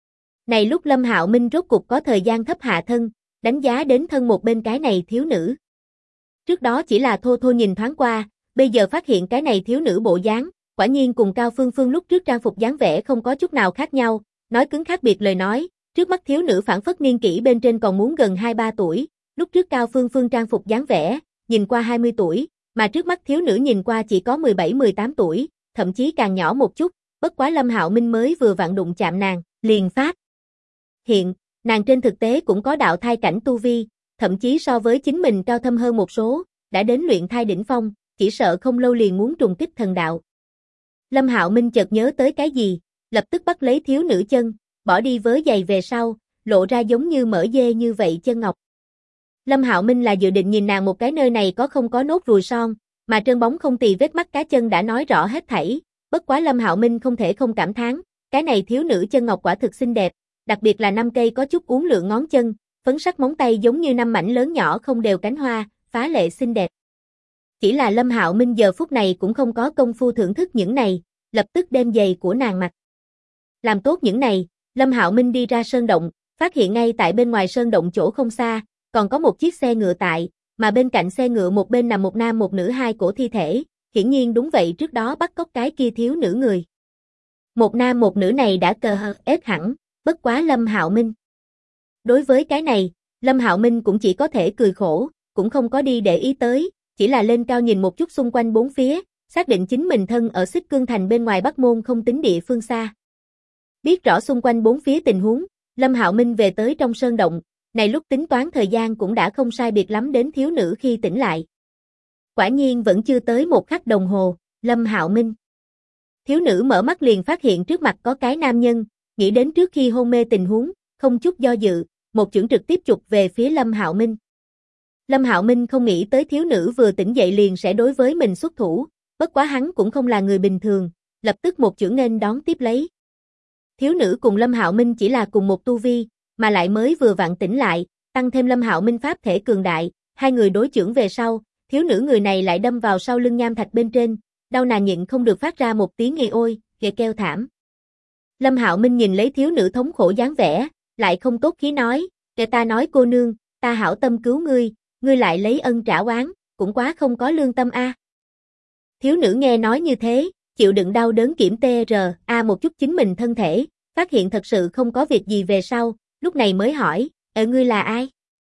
Này lúc Lâm Hạo Minh rốt cục có thời gian thấp hạ thân, đánh giá đến thân một bên cái này thiếu nữ. Trước đó chỉ là thô thô nhìn thoáng qua, bây giờ phát hiện cái này thiếu nữ bộ dáng, quả nhiên cùng Cao Phương Phương lúc trước trang phục dáng vẻ không có chút nào khác nhau, nói cứng khác biệt lời nói, trước mắt thiếu nữ phản phất niên kỷ bên trên còn muốn gần 2-3 tuổi, lúc trước Cao Phương Phương trang phục dáng vẻ, nhìn qua 20 tuổi, mà trước mắt thiếu nữ nhìn qua chỉ có 17-18 tuổi, thậm chí càng nhỏ một chút, bất quá Lâm Hạo Minh mới vừa vặn đụng chạm nàng, liền phát hiện, nàng trên thực tế cũng có đạo thai cảnh tu vi, thậm chí so với chính mình cao thâm hơn một số, đã đến luyện thai đỉnh phong, chỉ sợ không lâu liền muốn trùng kích thần đạo. Lâm Hạo Minh chợt nhớ tới cái gì, lập tức bắt lấy thiếu nữ chân, bỏ đi vớ giày về sau, lộ ra giống như mỡ dê như vậy chân ngọc. Lâm Hạo Minh là dự định nhìn nàng một cái nơi này có không có nốt ruồi son, mà trơn bóng không tì vết mắt cá chân đã nói rõ hết thảy, bất quá Lâm Hạo Minh không thể không cảm thán, cái này thiếu nữ chân ngọc quả thực xinh đẹp, đặc biệt là 5 cây có chút uốn lượn ngón chân, phấn sắc móng tay giống như 5 mảnh lớn nhỏ không đều cánh hoa, phá lệ xinh đẹp. Chỉ là Lâm Hạo Minh giờ phút này cũng không có công phu thưởng thức những này, lập tức đem giày của nàng mặc. Làm tốt những này, Lâm Hạo Minh đi ra sơn động, phát hiện ngay tại bên ngoài sơn động chỗ không xa, còn có một chiếc xe ngựa tại, mà bên cạnh xe ngựa một bên nằm một nam một nữ 2 cổ thi thể, hiển nhiên đúng vậy trước đó bắt cóc cái kia thiếu nữ người. Một nam một nữ này đã cờ hờ ết hẳn, bất quá Lâm Hạo Minh Đối với cái này, Lâm Hạo Minh cũng chỉ có thể cười khổ, cũng không có đi để ý tới, chỉ là lên cao nhìn một chút xung quanh bốn phía, xác định chính mình thân ở Xích Cương Thành bên ngoài Bắc Môn không tính địa phương xa. Biết rõ xung quanh bốn phía tình huống, Lâm Hạo Minh về tới trong sơn động, này lúc tính toán thời gian cũng đã không sai biệt lắm đến thiếu nữ khi tỉnh lại. Quả nhiên vẫn chưa tới một khắc đồng hồ, Lâm Hạo Minh. Thiếu nữ mở mắt liền phát hiện trước mặt có cái nam nhân, nghĩ đến trước khi hôn mê tình huống, không chút do dự, một chưởng trực tiếp chụp về phía Lâm Hạo Minh. Lâm Hạo Minh không nghĩ tới thiếu nữ vừa tỉnh dậy liền sẽ đối với mình xuất thủ, bất quá hắn cũng không là người bình thường, lập tức một chưởng nghênh đón tiếp lấy. Thiếu nữ cùng Lâm Hạo Minh chỉ là cùng một tu vi, mà lại mới vừa vặn tỉnh lại, tăng thêm Lâm Hạo Minh pháp thể cường đại, hai người đối chưởng về sau, thiếu nữ người này lại đâm vào sau lưng nham thạch bên trên, đau nàng nhịn không được phát ra một tiếng nghi ôi, ghê kêu thảm. Lâm Hạo Minh nhìn lấy thiếu nữ thống khổ dáng vẻ, lại không tốt khí nói, "Kẻ ta nói cô nương, ta hảo tâm cứu ngươi, ngươi lại lấy ân trả oán, cũng quá không có lương tâm a." Thiếu nữ nghe nói như thế, chịu đựng đau đớn kiểm TRA một chút chính mình thân thể, phát hiện thật sự không có việc gì về sau, lúc này mới hỏi, ngươi là ai?"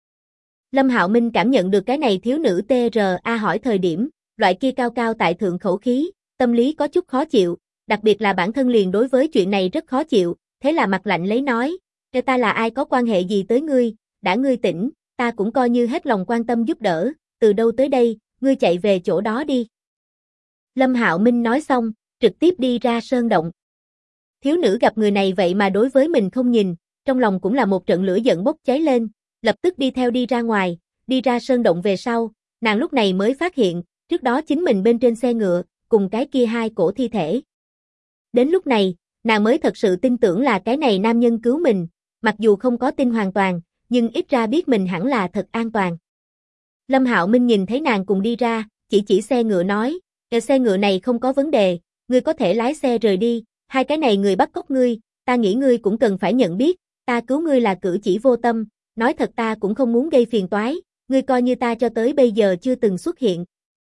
Lâm Hạo Minh cảm nhận được cái này thiếu nữ TRA hỏi thời điểm, loại kia cao cao tại thượng khẩu khí, tâm lý có chút khó chịu, đặc biệt là bản thân liền đối với chuyện này rất khó chịu, thế là mặt lạnh lấy nói, "Ta là ai có quan hệ gì tới ngươi, đã ngươi tỉnh, ta cũng coi như hết lòng quan tâm giúp đỡ, từ đâu tới đây, ngươi chạy về chỗ đó đi." Lâm Hạo Minh nói xong, trực tiếp đi ra sơn động. Thiếu nữ gặp người này vậy mà đối với mình không nhìn, trong lòng cũng là một trận lửa giận bốc cháy lên, lập tức đi theo đi ra ngoài, đi ra sơn động về sau, nàng lúc này mới phát hiện, trước đó chính mình bên trên xe ngựa, cùng cái kia hai cổ thi thể. Đến lúc này, nàng mới thật sự tin tưởng là cái này nam nhân cứu mình, mặc dù không có tin hoàn toàn, nhưng ít ra biết mình hẳn là thật an toàn. Lâm Hạo Minh nhìn thấy nàng cùng đi ra, chỉ xe ngựa nói, "Xe ngựa này không có vấn đề, ngươi có thể lái xe rời đi, hai cái này người bắt cóc ngươi, ta nghĩ ngươi cũng cần phải nhận biết, ta cứu ngươi là cử chỉ vô tâm, nói thật ta cũng không muốn gây phiền toái, ngươi coi như ta cho tới bây giờ chưa từng xuất hiện."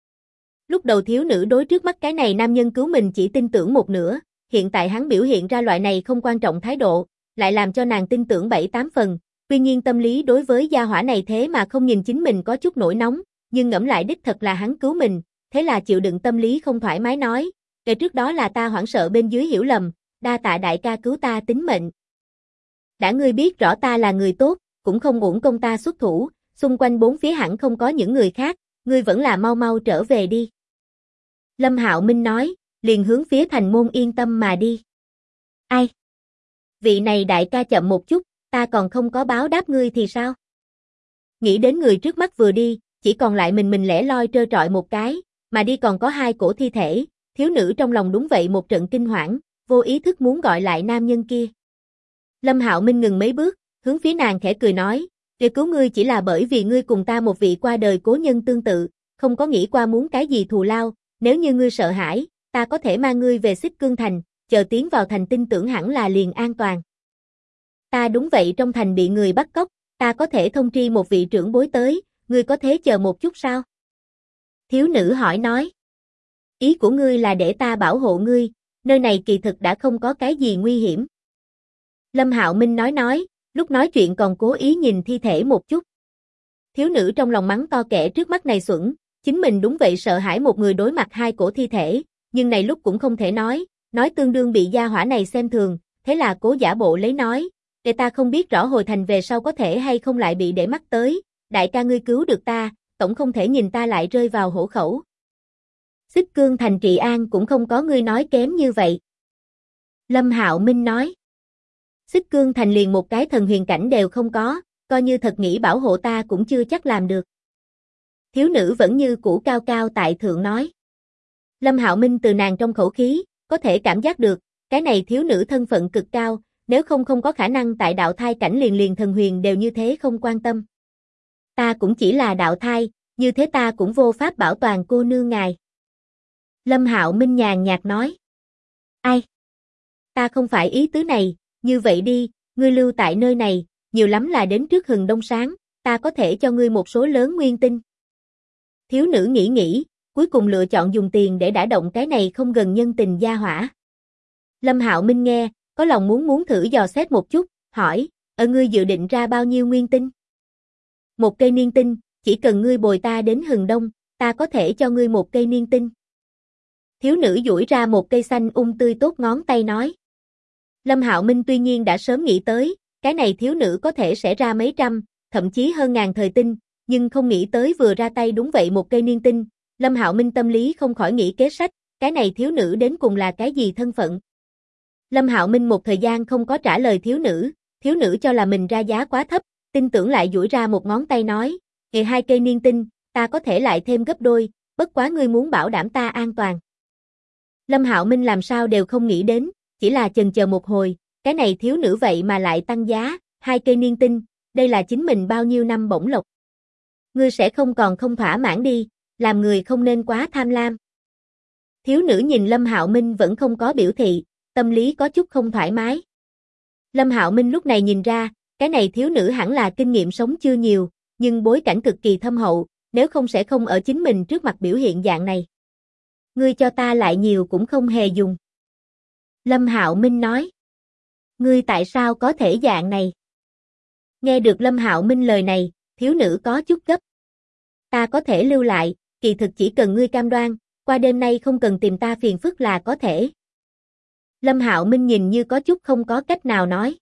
Lúc đầu thiếu nữ đối trước mắt cái này nam nhân cứu mình chỉ tin tưởng một nửa, hiện tại hắn biểu hiện ra loại này không quan trọng thái độ, lại làm cho nàng tin tưởng 7-8 phần, tuy nhiên tâm lý đối với gia hỏa này thế mà không nhìn chính mình có chút nổi nóng, nhưng ngẫm lại đích thật là hắn cứu mình, thế là chịu đựng tâm lý không thoải mái nói, trước đó là ta hoảng sợ bên dưới hiểu lầm, đa tạ đại ca cứu ta tính mệnh. Đã ngươi biết rõ ta là người tốt, cũng không uổng công ta xuất thủ, xung quanh bốn phía hẳn không có những người khác, ngươi vẫn là mau mau trở về đi." Lâm Hạo Minh nói, liền hướng phía thành môn yên tâm mà đi. "Ai? Vị này đại ca chậm một chút, ta còn không có báo đáp ngươi thì sao?" Nghĩ đến người trước mắt vừa đi, chỉ còn lại mình lẻ loi trơ trọi một cái, mà đi còn có hai cổ thi thể, thiếu nữ trong lòng đúng vậy một trận kinh hoảng, vô ý thức muốn gọi lại nam nhân kia. Lâm Hạo Minh ngừng mấy bước, hướng phía nàng khẽ cười nói, "Việc cứu ngươi chỉ là bởi vì ngươi cùng ta một vị qua đời cố nhân tương tự, không có nghĩ qua muốn cái gì thù lao, nếu như ngươi sợ hãi, ta có thể mang ngươi về Xích Cương Thành, chờ tiến vào thành tin tưởng hẳn là liền an toàn. Ta đúng vậy trong thành bị người bắt cóc, ta có thể thông tri một vị trưởng bối tới, ngươi có thế chờ một chút sao?" Thiếu nữ hỏi nói, "Ý của ngươi là để ta bảo hộ ngươi, nơi này kỳ thực đã không có cái gì nguy hiểm." Lâm Hạo Minh nói, lúc nói chuyện còn cố ý nhìn thi thể một chút. Thiếu nữ trong lòng mắng to kẻ trước mắt này xuẩn, chính mình đúng vậy sợ hãi một người đối mặt hai cổ thi thể, nhưng này lúc cũng không thể nói tương đương bị gia hỏa này xem thường, thế là cố giả bộ lấy nói, "Để ta không biết rõ hồi thành về sau có thể hay không lại bị để mắt tới, đại ca ngươi cứu được ta, tổng không thể nhìn ta lại rơi vào hổ khẩu. Xích Cương Thành trị an cũng không có ngươi nói kém như vậy." Lâm Hạo Minh nói, "Xích Cương Thành liền một cái thần huyền cảnh đều không có, coi như thật nghĩ bảo hộ ta cũng chưa chắc làm được." Thiếu nữ vẫn như cũ cao cao tại thượng nói. Lâm Hạo Minh từ nàng trong khẩu khí, có thể cảm giác được, cái này thiếu nữ thân phận cực cao, nếu không có khả năng tại đạo thai cảnh liền thần huyền đều như thế không quan tâm. "Ta cũng chỉ là đạo thai, như thế ta cũng vô pháp bảo toàn cô nương ngài." Lâm Hạo Minh nhàn nhạt nói. "Ai? Ta không phải ý tứ này, như vậy đi, ngươi lưu tại nơi này, nhiều lắm là đến trước hừng đông sáng, ta có thể cho ngươi một số lớn nguyên tinh." Thiếu nữ nghĩ, cuối cùng lựa chọn dùng tiền để đả động cái này không gần nhân tình gia hỏa. Lâm Hạo Minh nghe, có lòng muốn thử dò xét một chút, hỏi, Ngươi dự định ra bao nhiêu nguyên tinh? Một cây niên tinh, chỉ cần ngươi bồi ta đến hừng đông, ta có thể cho ngươi một cây niên tinh. Thiếu nữ duỗi ra một cây xanh tươi tốt ngón tay nói. Lâm Hạo Minh tuy nhiên đã sớm nghĩ tới, cái này thiếu nữ có thể sẽ ra mấy trăm, thậm chí hơn ngàn thời tinh, nhưng không nghĩ tới vừa ra tay đúng vậy một cây niên tinh. Lâm Hạo Minh tâm lý không khỏi nghĩ kế sách, cái này thiếu nữ đến cùng là cái gì thân phận. Lâm Hạo Minh một thời gian không có trả lời thiếu nữ cho là mình ra giá quá thấp, tin tưởng lại duỗi ra một ngón tay nói, ngày 2 cây niên tinh, ta có thể lại thêm gấp đôi, bất quá ngươi muốn bảo đảm ta an toàn. Lâm Hạo Minh làm sao đều không nghĩ đến, chỉ là chần chờ một hồi, cái này thiếu nữ vậy mà lại tăng giá, 2 cây niên tinh, đây là chính mình bao nhiêu năm bổng lộc. Ngươi sẽ không còn không thỏa mãn đi, làm người không nên quá tham lam. Thiếu nữ nhìn Lâm Hạo Minh vẫn không có biểu thị, tâm lý có chút không thoải mái. Lâm Hạo Minh lúc này nhìn ra, cái này thiếu nữ hẳn là kinh nghiệm sống chưa nhiều, nhưng bối cảnh cực kỳ thâm hậu, nếu không sẽ không ở chính mình trước mặt biểu hiện dạng này. Ngươi cho ta lại nhiều cũng không hề dùng. Lâm Hạo Minh nói. Ngươi tại sao có thể dạng này? Nghe được Lâm Hạo Minh lời này, thiếu nữ có chút gấp. Ta có thể lưu lại, kỳ thực chỉ cần ngươi cam đoan, qua đêm nay không cần tìm ta phiền phức là có thể. Lâm Hạo Minh nhìn như có chút không có cách nào nói.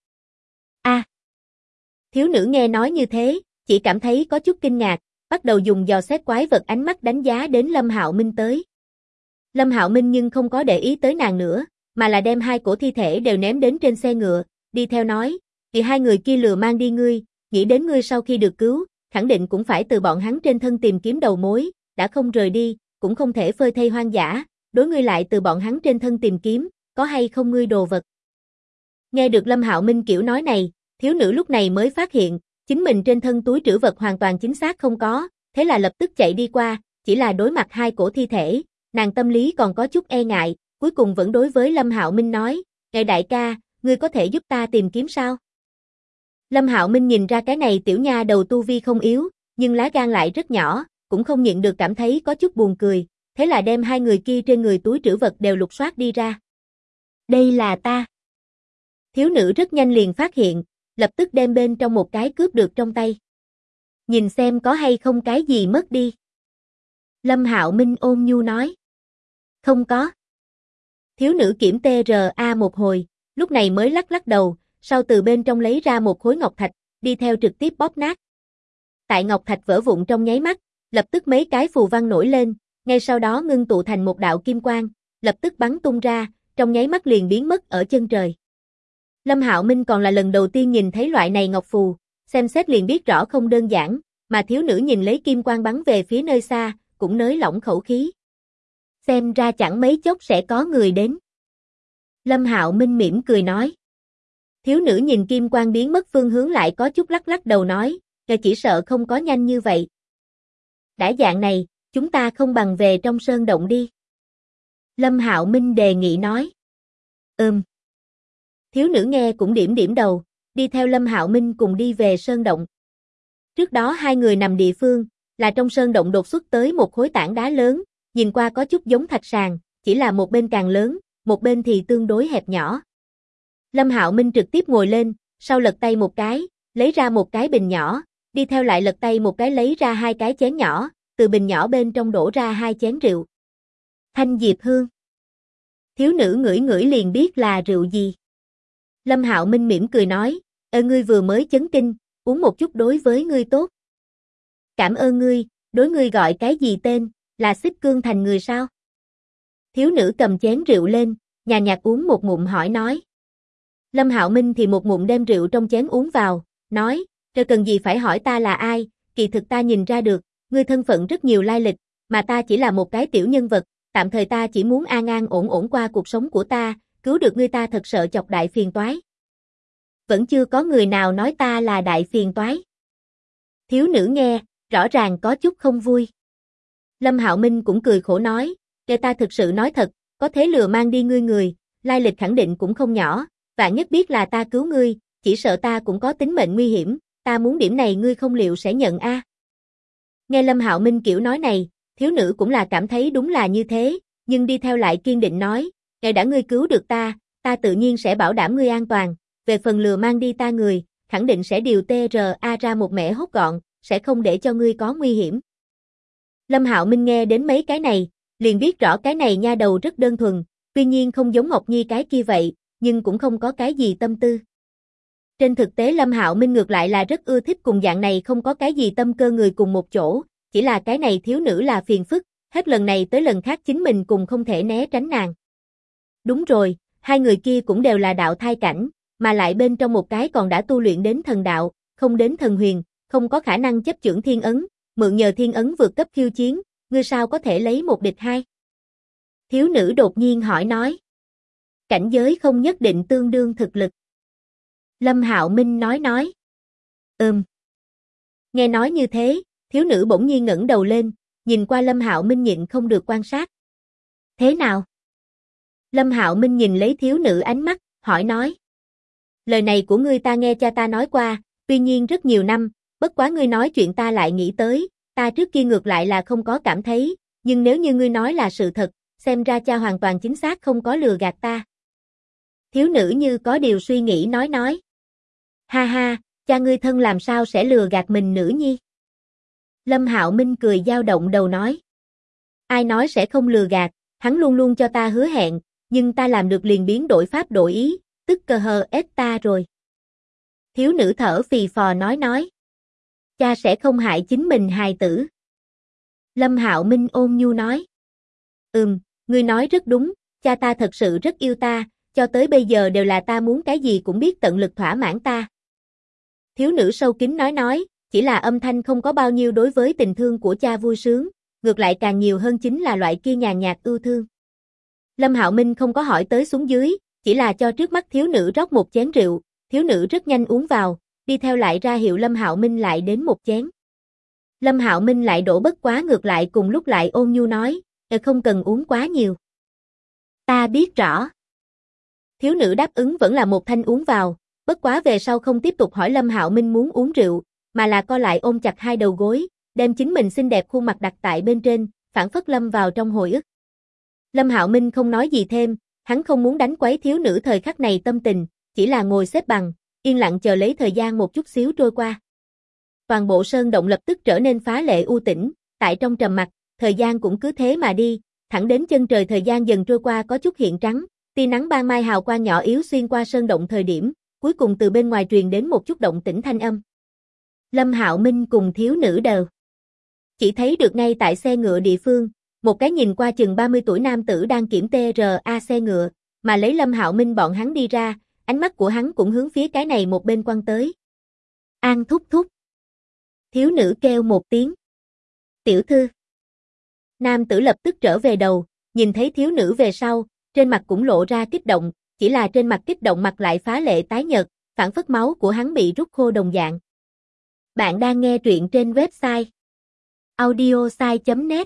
Thiếu nữ nghe nói như thế, chỉ cảm thấy có chút kinh ngạc, bắt đầu dùng dò xét quái vật ánh mắt đánh giá đến Lâm Hạo Minh tới. Lâm Hạo Minh nhưng không có để ý tới nàng nữa, mà là đem 2 cổ thi thể đều ném đến trên xe ngựa, đi theo nói, thì 2 người kia lừa mang đi ngươi, nghĩ đến ngươi sau khi được cứu, khẳng định cũng phải từ bọn hắn trên thân tìm kiếm đầu mối, đã không rời đi, cũng không thể phơi thây hoang dã, đối ngươi lại từ bọn hắn trên thân tìm kiếm, có hay không ngươi đồ vật. Nghe được Lâm Hạo Minh kiểu nói này, thiếu nữ lúc này mới phát hiện, chính mình trên thân túi trữ vật hoàn toàn chính xác không có, thế là lập tức chạy đi qua, chỉ là đối mặt 2 cổ thi thể, nàng tâm lý còn có chút e ngại, cuối cùng vẫn đối với Lâm Hạo Minh nói, "Ngài đại ca, ngươi có thể giúp ta tìm kiếm sao?" Lâm Hạo Minh nhìn ra cái này tiểu nha đầu tu vi không yếu, nhưng lá gan lại rất nhỏ, cũng không nhịn được cảm thấy có chút buồn cười, thế là đem 2 người kia trên người túi trữ vật đều lục soát đi ra. Đây là ta. Thiếu nữ rất nhanh liền phát hiện, lập tức đem bên trong một cái cướp được trong tay. Nhìn xem có hay không cái gì mất đi. Lâm Hạo Minh ôn nhu nói. Không có. Thiếu nữ kiểm TRA một hồi, lúc này mới lắc lắc đầu, sau từ bên trong lấy ra một khối ngọc thạch, đi theo trực tiếp bóp nát. Tại ngọc thạch vỡ vụn trong nháy mắt, lập tức mấy cái phù văn nổi lên, ngay sau đó ngưng tụ thành một đạo kim quang, lập tức bắn tung ra, trong nháy mắt liền biến mất ở chân trời. Lâm Hạo Minh còn là lần đầu tiên nhìn thấy loại này ngọc phù, xem xét liền biết rõ không đơn giản, mà thiếu nữ nhìn lấy kim quang bắn về phía nơi xa, cũng nới lỏng khẩu khí. Xem ra chẳng mấy chốc sẽ có người đến. Lâm Hạo Minh mỉm cười nói. Thiếu nữ nhìn kim quang biến mất phương hướng lại có chút lắc lắc đầu nói, chỉ sợ không có nhanh như vậy. Đã dạng này, chúng ta không bằng về trong sơn động đi. Lâm Hạo Minh đề nghị nói. Thiếu nữ nghe cũng điểm điểm đầu, đi theo Lâm Hạo Minh cùng đi về sơn động. Trước đó 2 người nằm địa phương, là trong sơn động đột xuất tới một khối tảng đá lớn, nhìn qua có chút giống thạch sàn, chỉ là một bên càng lớn, một bên thì tương đối hẹp nhỏ. Lâm Hạo Minh trực tiếp ngồi lên, sau lật tay một cái, lấy ra một cái bình nhỏ, đi theo lại lật tay một cái lấy ra 2 cái chén nhỏ, từ bình nhỏ bên trong đổ ra 2 chén rượu. Thanh diệp hương. Thiếu nữ ngửi ngửi liền biết là rượu gì. Lâm Hạo Minh mỉm cười nói, ngươi vừa mới chấn kinh, uống một chút đối với ngươi tốt. Cảm ơn ngươi, đối ngươi gọi cái gì tên, là Xích Cương Thành người sao? Thiếu nữ cầm chén rượu lên, nhàn nhạt uống một ngụm hỏi nói. Lâm Hạo Minh thì một ngụm đem rượu trong chén uống vào, nói, cần gì phải hỏi ta là ai, kỳ thực ta nhìn ra được, ngươi thân phận rất nhiều lai lịch, mà ta chỉ là một cái tiểu nhân vật, tạm thời ta chỉ muốn an an ổn ổn qua cuộc sống của ta, cứu được ngươi ta thật sợ chọc đại phiền toái. Vẫn chưa có người nào nói ta là đại phiền toái. Thiếu nữ nghe, rõ ràng có chút không vui. Lâm Hạo Minh cũng cười khổ nói, ta thực sự nói thật, có thế lừa mang đi ngươi người, lai lịch khẳng định cũng không nhỏ, vạn nhất biết là ta cứu ngươi, chỉ sợ ta cũng có tính mệnh nguy hiểm, ta muốn điểm này ngươi không liệu sẽ nhận a. Nghe Lâm Hạo Minh kiểu nói này, thiếu nữ cũng là cảm thấy đúng là như thế, nhưng đi theo lại kiên định nói, đã ngươi cứu được ta, ta tự nhiên sẽ bảo đảm ngươi an toàn, về phần lừa mang đi ta người, khẳng định sẽ điều TRA ra một mẻ hốt gọn, sẽ không để cho ngươi có nguy hiểm. Lâm Hạo Minh nghe đến mấy cái này, liền biết rõ cái này nha đầu rất đơn thuần, tuy nhiên không giống Ngọc Nhi cái kia vậy, nhưng cũng không có cái gì tâm tư. Trên thực tế Lâm Hạo Minh ngược lại là rất ưa thích cùng dạng này không có cái gì tâm cơ người cùng một chỗ, chỉ là cái này thiếu nữ là phiền phức, hết lần này tới lần khác chính mình cùng không thể né tránh nàng. Đúng rồi, hai người kia cũng đều là đạo thai cảnh, mà lại bên trong một cái còn đã tu luyện đến thần đạo, không đến thần huyền, không có khả năng chấp chưởng thiên ấn, mượn nhờ thiên ấn vượt cấp khiêu chiến, ngươi sao có thể lấy một địch hai? Thiếu nữ đột nhiên hỏi nói. Cảnh giới không nhất định tương đương thực lực. Lâm Hạo Minh nói. Nghe nói như thế, thiếu nữ bỗng nhiên ngẩng đầu lên, nhìn qua Lâm Hạo Minh nhịn không được quan sát. Thế nào? Lâm Hạo Minh nhìn lấy thiếu nữ ánh mắt, hỏi nói. Lời này của ngươi ta nghe cha ta nói qua, tuy nhiên rất nhiều năm, bất quá ngươi nói chuyện ta lại nghĩ tới, ta trước kia ngược lại là không có cảm thấy, nhưng nếu như ngươi nói là sự thật, xem ra cha hoàn toàn chính xác không có lừa gạt ta. Thiếu nữ như có điều suy nghĩ nói. Ha ha, cha ngươi thân làm sao sẽ lừa gạt mình nữ nhi? Lâm Hạo Minh cười dao động đầu nói. Ai nói sẽ không lừa gạt, hắn luôn luôn cho ta hứa hẹn, nhưng ta làm được liền biến đổi pháp đổi ý, tức cơ hờ ết ta rồi. Thiếu nữ thở phì phò nói. Cha sẽ không hại chính mình hài tử. Lâm Hạo Minh ôn nhu nói. Ngươi nói rất đúng, cha ta thật sự rất yêu ta, cho tới bây giờ đều là ta muốn cái gì cũng biết tận lực thỏa mãn ta. Thiếu nữ sâu kín nói, chỉ là âm thanh không có bao nhiêu đối với tình thương của cha vui sướng, ngược lại càng nhiều hơn chính là loại kia nhàn nhạt ưu thương. Lâm Hạo Minh không có hỏi tới xuống dưới, chỉ là cho trước mắt thiếu nữ rót một chén rượu, thiếu nữ rất nhanh uống vào, đi theo lại ra hiệu Lâm Hạo Minh lại đến một chén. Lâm Hạo Minh lại đổ bất quá ngược lại cùng lúc lại ôn nhu nói, không cần uống quá nhiều. Ta biết rõ. Thiếu nữ đáp ứng vẫn là một thanh uống vào, bất quá về sau không tiếp tục hỏi Lâm Hạo Minh muốn uống rượu, mà là co lại ôm chặt hai đầu gối, đem chính mình xinh đẹp khuôn mặt đặt tại bên trên, phảng phất lâm vào trong hồi ức. Lâm Hạo Minh không nói gì thêm, hắn không muốn đánh quấy thiếu nữ thời khắc này tâm tình, chỉ là ngồi xếp bằng, yên lặng chờ lấy thời gian một chút xíu trôi qua. Toàn bộ sơn động lập tức trở nên phá lệ u tĩnh, tại trong trầm mặc, thời gian cũng cứ thế mà đi, thẳng đến chân trời thời gian dần trôi qua có chút hiện trắng, tia nắng ban mai hào quang nhỏ yếu xuyên qua sơn động thời điểm, cuối cùng từ bên ngoài truyền đến một chút động tĩnh thanh âm. Lâm Hạo Minh cùng thiếu nữ đều chỉ thấy được ngay tại xe ngựa địa phương, một cái nhìn qua chừng 30 tuổi nam tử đang kiểm TRA xe ngựa, mà lấy Lâm Hạo Minh bọn hắn đi ra, ánh mắt của hắn cũng hướng phía cái này một bên quăng tới. An thúc thúc. Thiếu nữ kêu một tiếng. Tiểu thư. Nam tử lập tức trở về đầu, nhìn thấy thiếu nữ về sau, trên mặt cũng lộ ra kích động, chỉ là trên mặt kích động mặt lại phá lệ tái nhợt, phảng phất máu của hắn bị rút khô đồng dạng. Bạn đang nghe truyện trên website audiosai.net.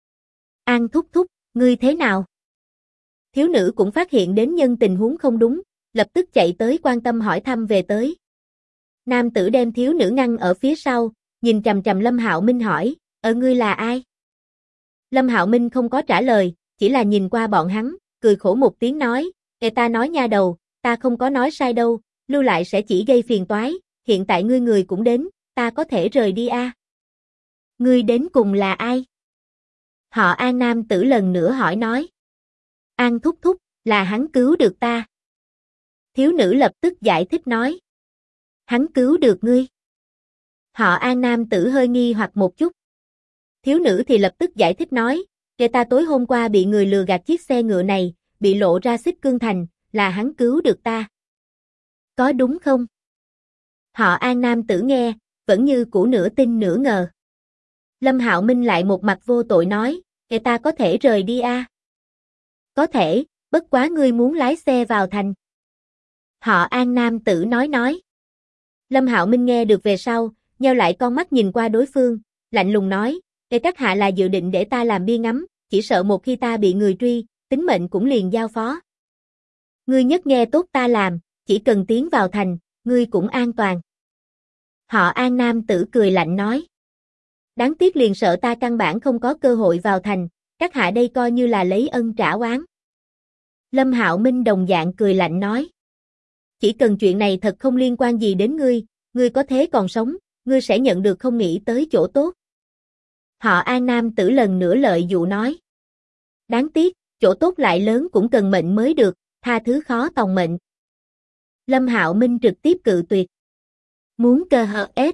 An thúc thúc, ngươi thế nào? Thiếu nữ cũng phát hiện đến nhân tình huống không đúng, lập tức chạy tới quan tâm hỏi thăm về tới. Nam tử đem thiếu nữ ngăn ở phía sau, nhìn chằm chằm Lâm Hạo Minh hỏi, ngươi là ai? Lâm Hạo Minh không có trả lời, chỉ là nhìn qua bọn hắn, cười khổ một tiếng nói, ta nói nha đầu, ta không có nói sai đâu, lưu lại sẽ chỉ gây phiền toái, hiện tại ngươi người cũng đến, ta có thể rời đi a. Ngươi đến cùng là ai? Họ An nam tử lần nữa hỏi nói. An thúc thúc, là hắn cứu được ta. Thiếu nữ lập tức giải thích nói. Hắn cứu được ngươi. Họ An nam tử hơi nghi hoặc một chút. Thiếu nữ thì lập tức giải thích nói, ta tối hôm qua bị người lừa gạt chiếc xe ngựa này, bị lộ ra Xích Cương Thành, là hắn cứu được ta. Có đúng không? Họ An nam tử nghe, vẫn như cũ nửa tin nửa ngờ. Lâm Hạo Minh lại một mặt vô tội nói, ta có thể rời đi a? Có thể, bất quá ngươi muốn lái xe vào thành. Họ An nam tử nói. Lâm Hạo Minh nghe được về sau, nheo lại con mắt nhìn qua đối phương, lạnh lùng nói, các hạ là dự định để ta làm bia ngắm, chỉ sợ một khi ta bị người truy, tính mệnh cũng liền giao phó. Ngươi nhất nghe tốt ta làm, chỉ cần tiến vào thành, ngươi cũng an toàn. Họ An nam tử cười lạnh nói. Đáng tiếc liền sợ ta căn bản không có cơ hội vào thành, các hạ đây coi như là lấy ân trả oán. Lâm Hạo Minh đồng dạng cười lạnh nói. Chỉ cần chuyện này thật không liên quan gì đến ngươi, ngươi có thế còn sống, ngươi sẽ nhận được không nghĩ tới chỗ tốt. Họ An nam tử lần nữa lợi dụ nói. Đáng tiếc, chỗ tốt lại lớn cũng cần mệnh mới được, tha thứ khó tòng mệnh. Lâm Hạo Minh trực tiếp cự tuyệt. Muốn cơ hở ết.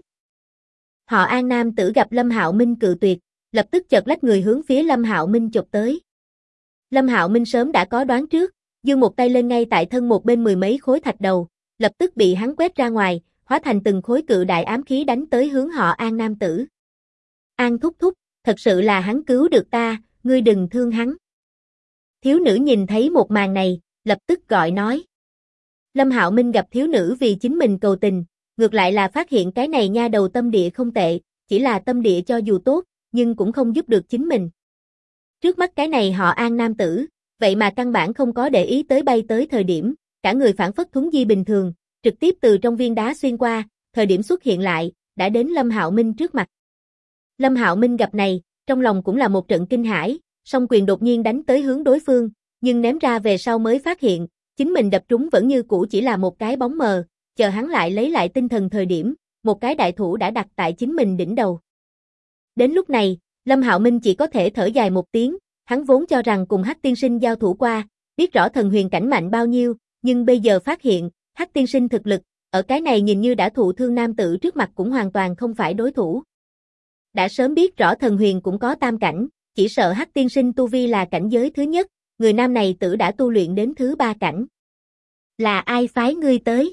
Họ An nam tử gặp Lâm Hạo Minh cự tuyệt, lập tức chợt lách người hướng phía Lâm Hạo Minh chộp tới. Lâm Hạo Minh sớm đã có đoán trước, giương một tay lên ngay tại thân một bên mười mấy khối thạch đầu, lập tức bị hắn quét ra ngoài, hóa thành từng khối cự đại ám khí đánh tới hướng họ An nam tử. An thúc thúc, thật sự là hắn cứu được ta, ngươi đừng thương hắn. Thiếu nữ nhìn thấy một màn này, lập tức gọi nói. Lâm Hạo Minh gặp thiếu nữ vì chính mình cầu tình, ngược lại là phát hiện cái này nha đầu tâm địa không tệ, chỉ là tâm địa cho dù tốt, nhưng cũng không giúp được chính mình. Trước mắt cái này họ An nam tử, vậy mà căn bản không có để ý tới bay tới thời điểm, cả người phản phất thuấn di bình thường, trực tiếp từ trong viên đá xuyên qua, thời điểm xuất hiện lại, đã đến Lâm Hạo Minh trước mặt. Lâm Hạo Minh gặp này, trong lòng cũng là một trận kinh hãi, song quyền đột nhiên đánh tới hướng đối phương, nhưng ném ra về sau mới phát hiện, chính mình đập trúng vẫn như cũ chỉ là một cái bóng mờ, chờ hắn lại lấy lại tinh thần thời điểm, một cái đại thủ đã đặt tại chính mình đỉnh đầu. Đến lúc này, Lâm Hạo Minh chỉ có thể thở dài một tiếng, hắn vốn cho rằng cùng Hắc tiên sinh giao thủ qua, biết rõ thần huyền cảnh mạnh bao nhiêu, nhưng bây giờ phát hiện, Hắc tiên sinh thực lực, ở cái này nhìn như đã thụ thương nam tử trước mặt cũng hoàn toàn không phải đối thủ. Đã sớm biết rõ thần huyền cũng có tam cảnh, chỉ sợ Hắc tiên sinh tu vi là cảnh giới thứ nhất, người nam này tử đã tu luyện đến thứ ba cảnh. Là ai phái ngươi tới?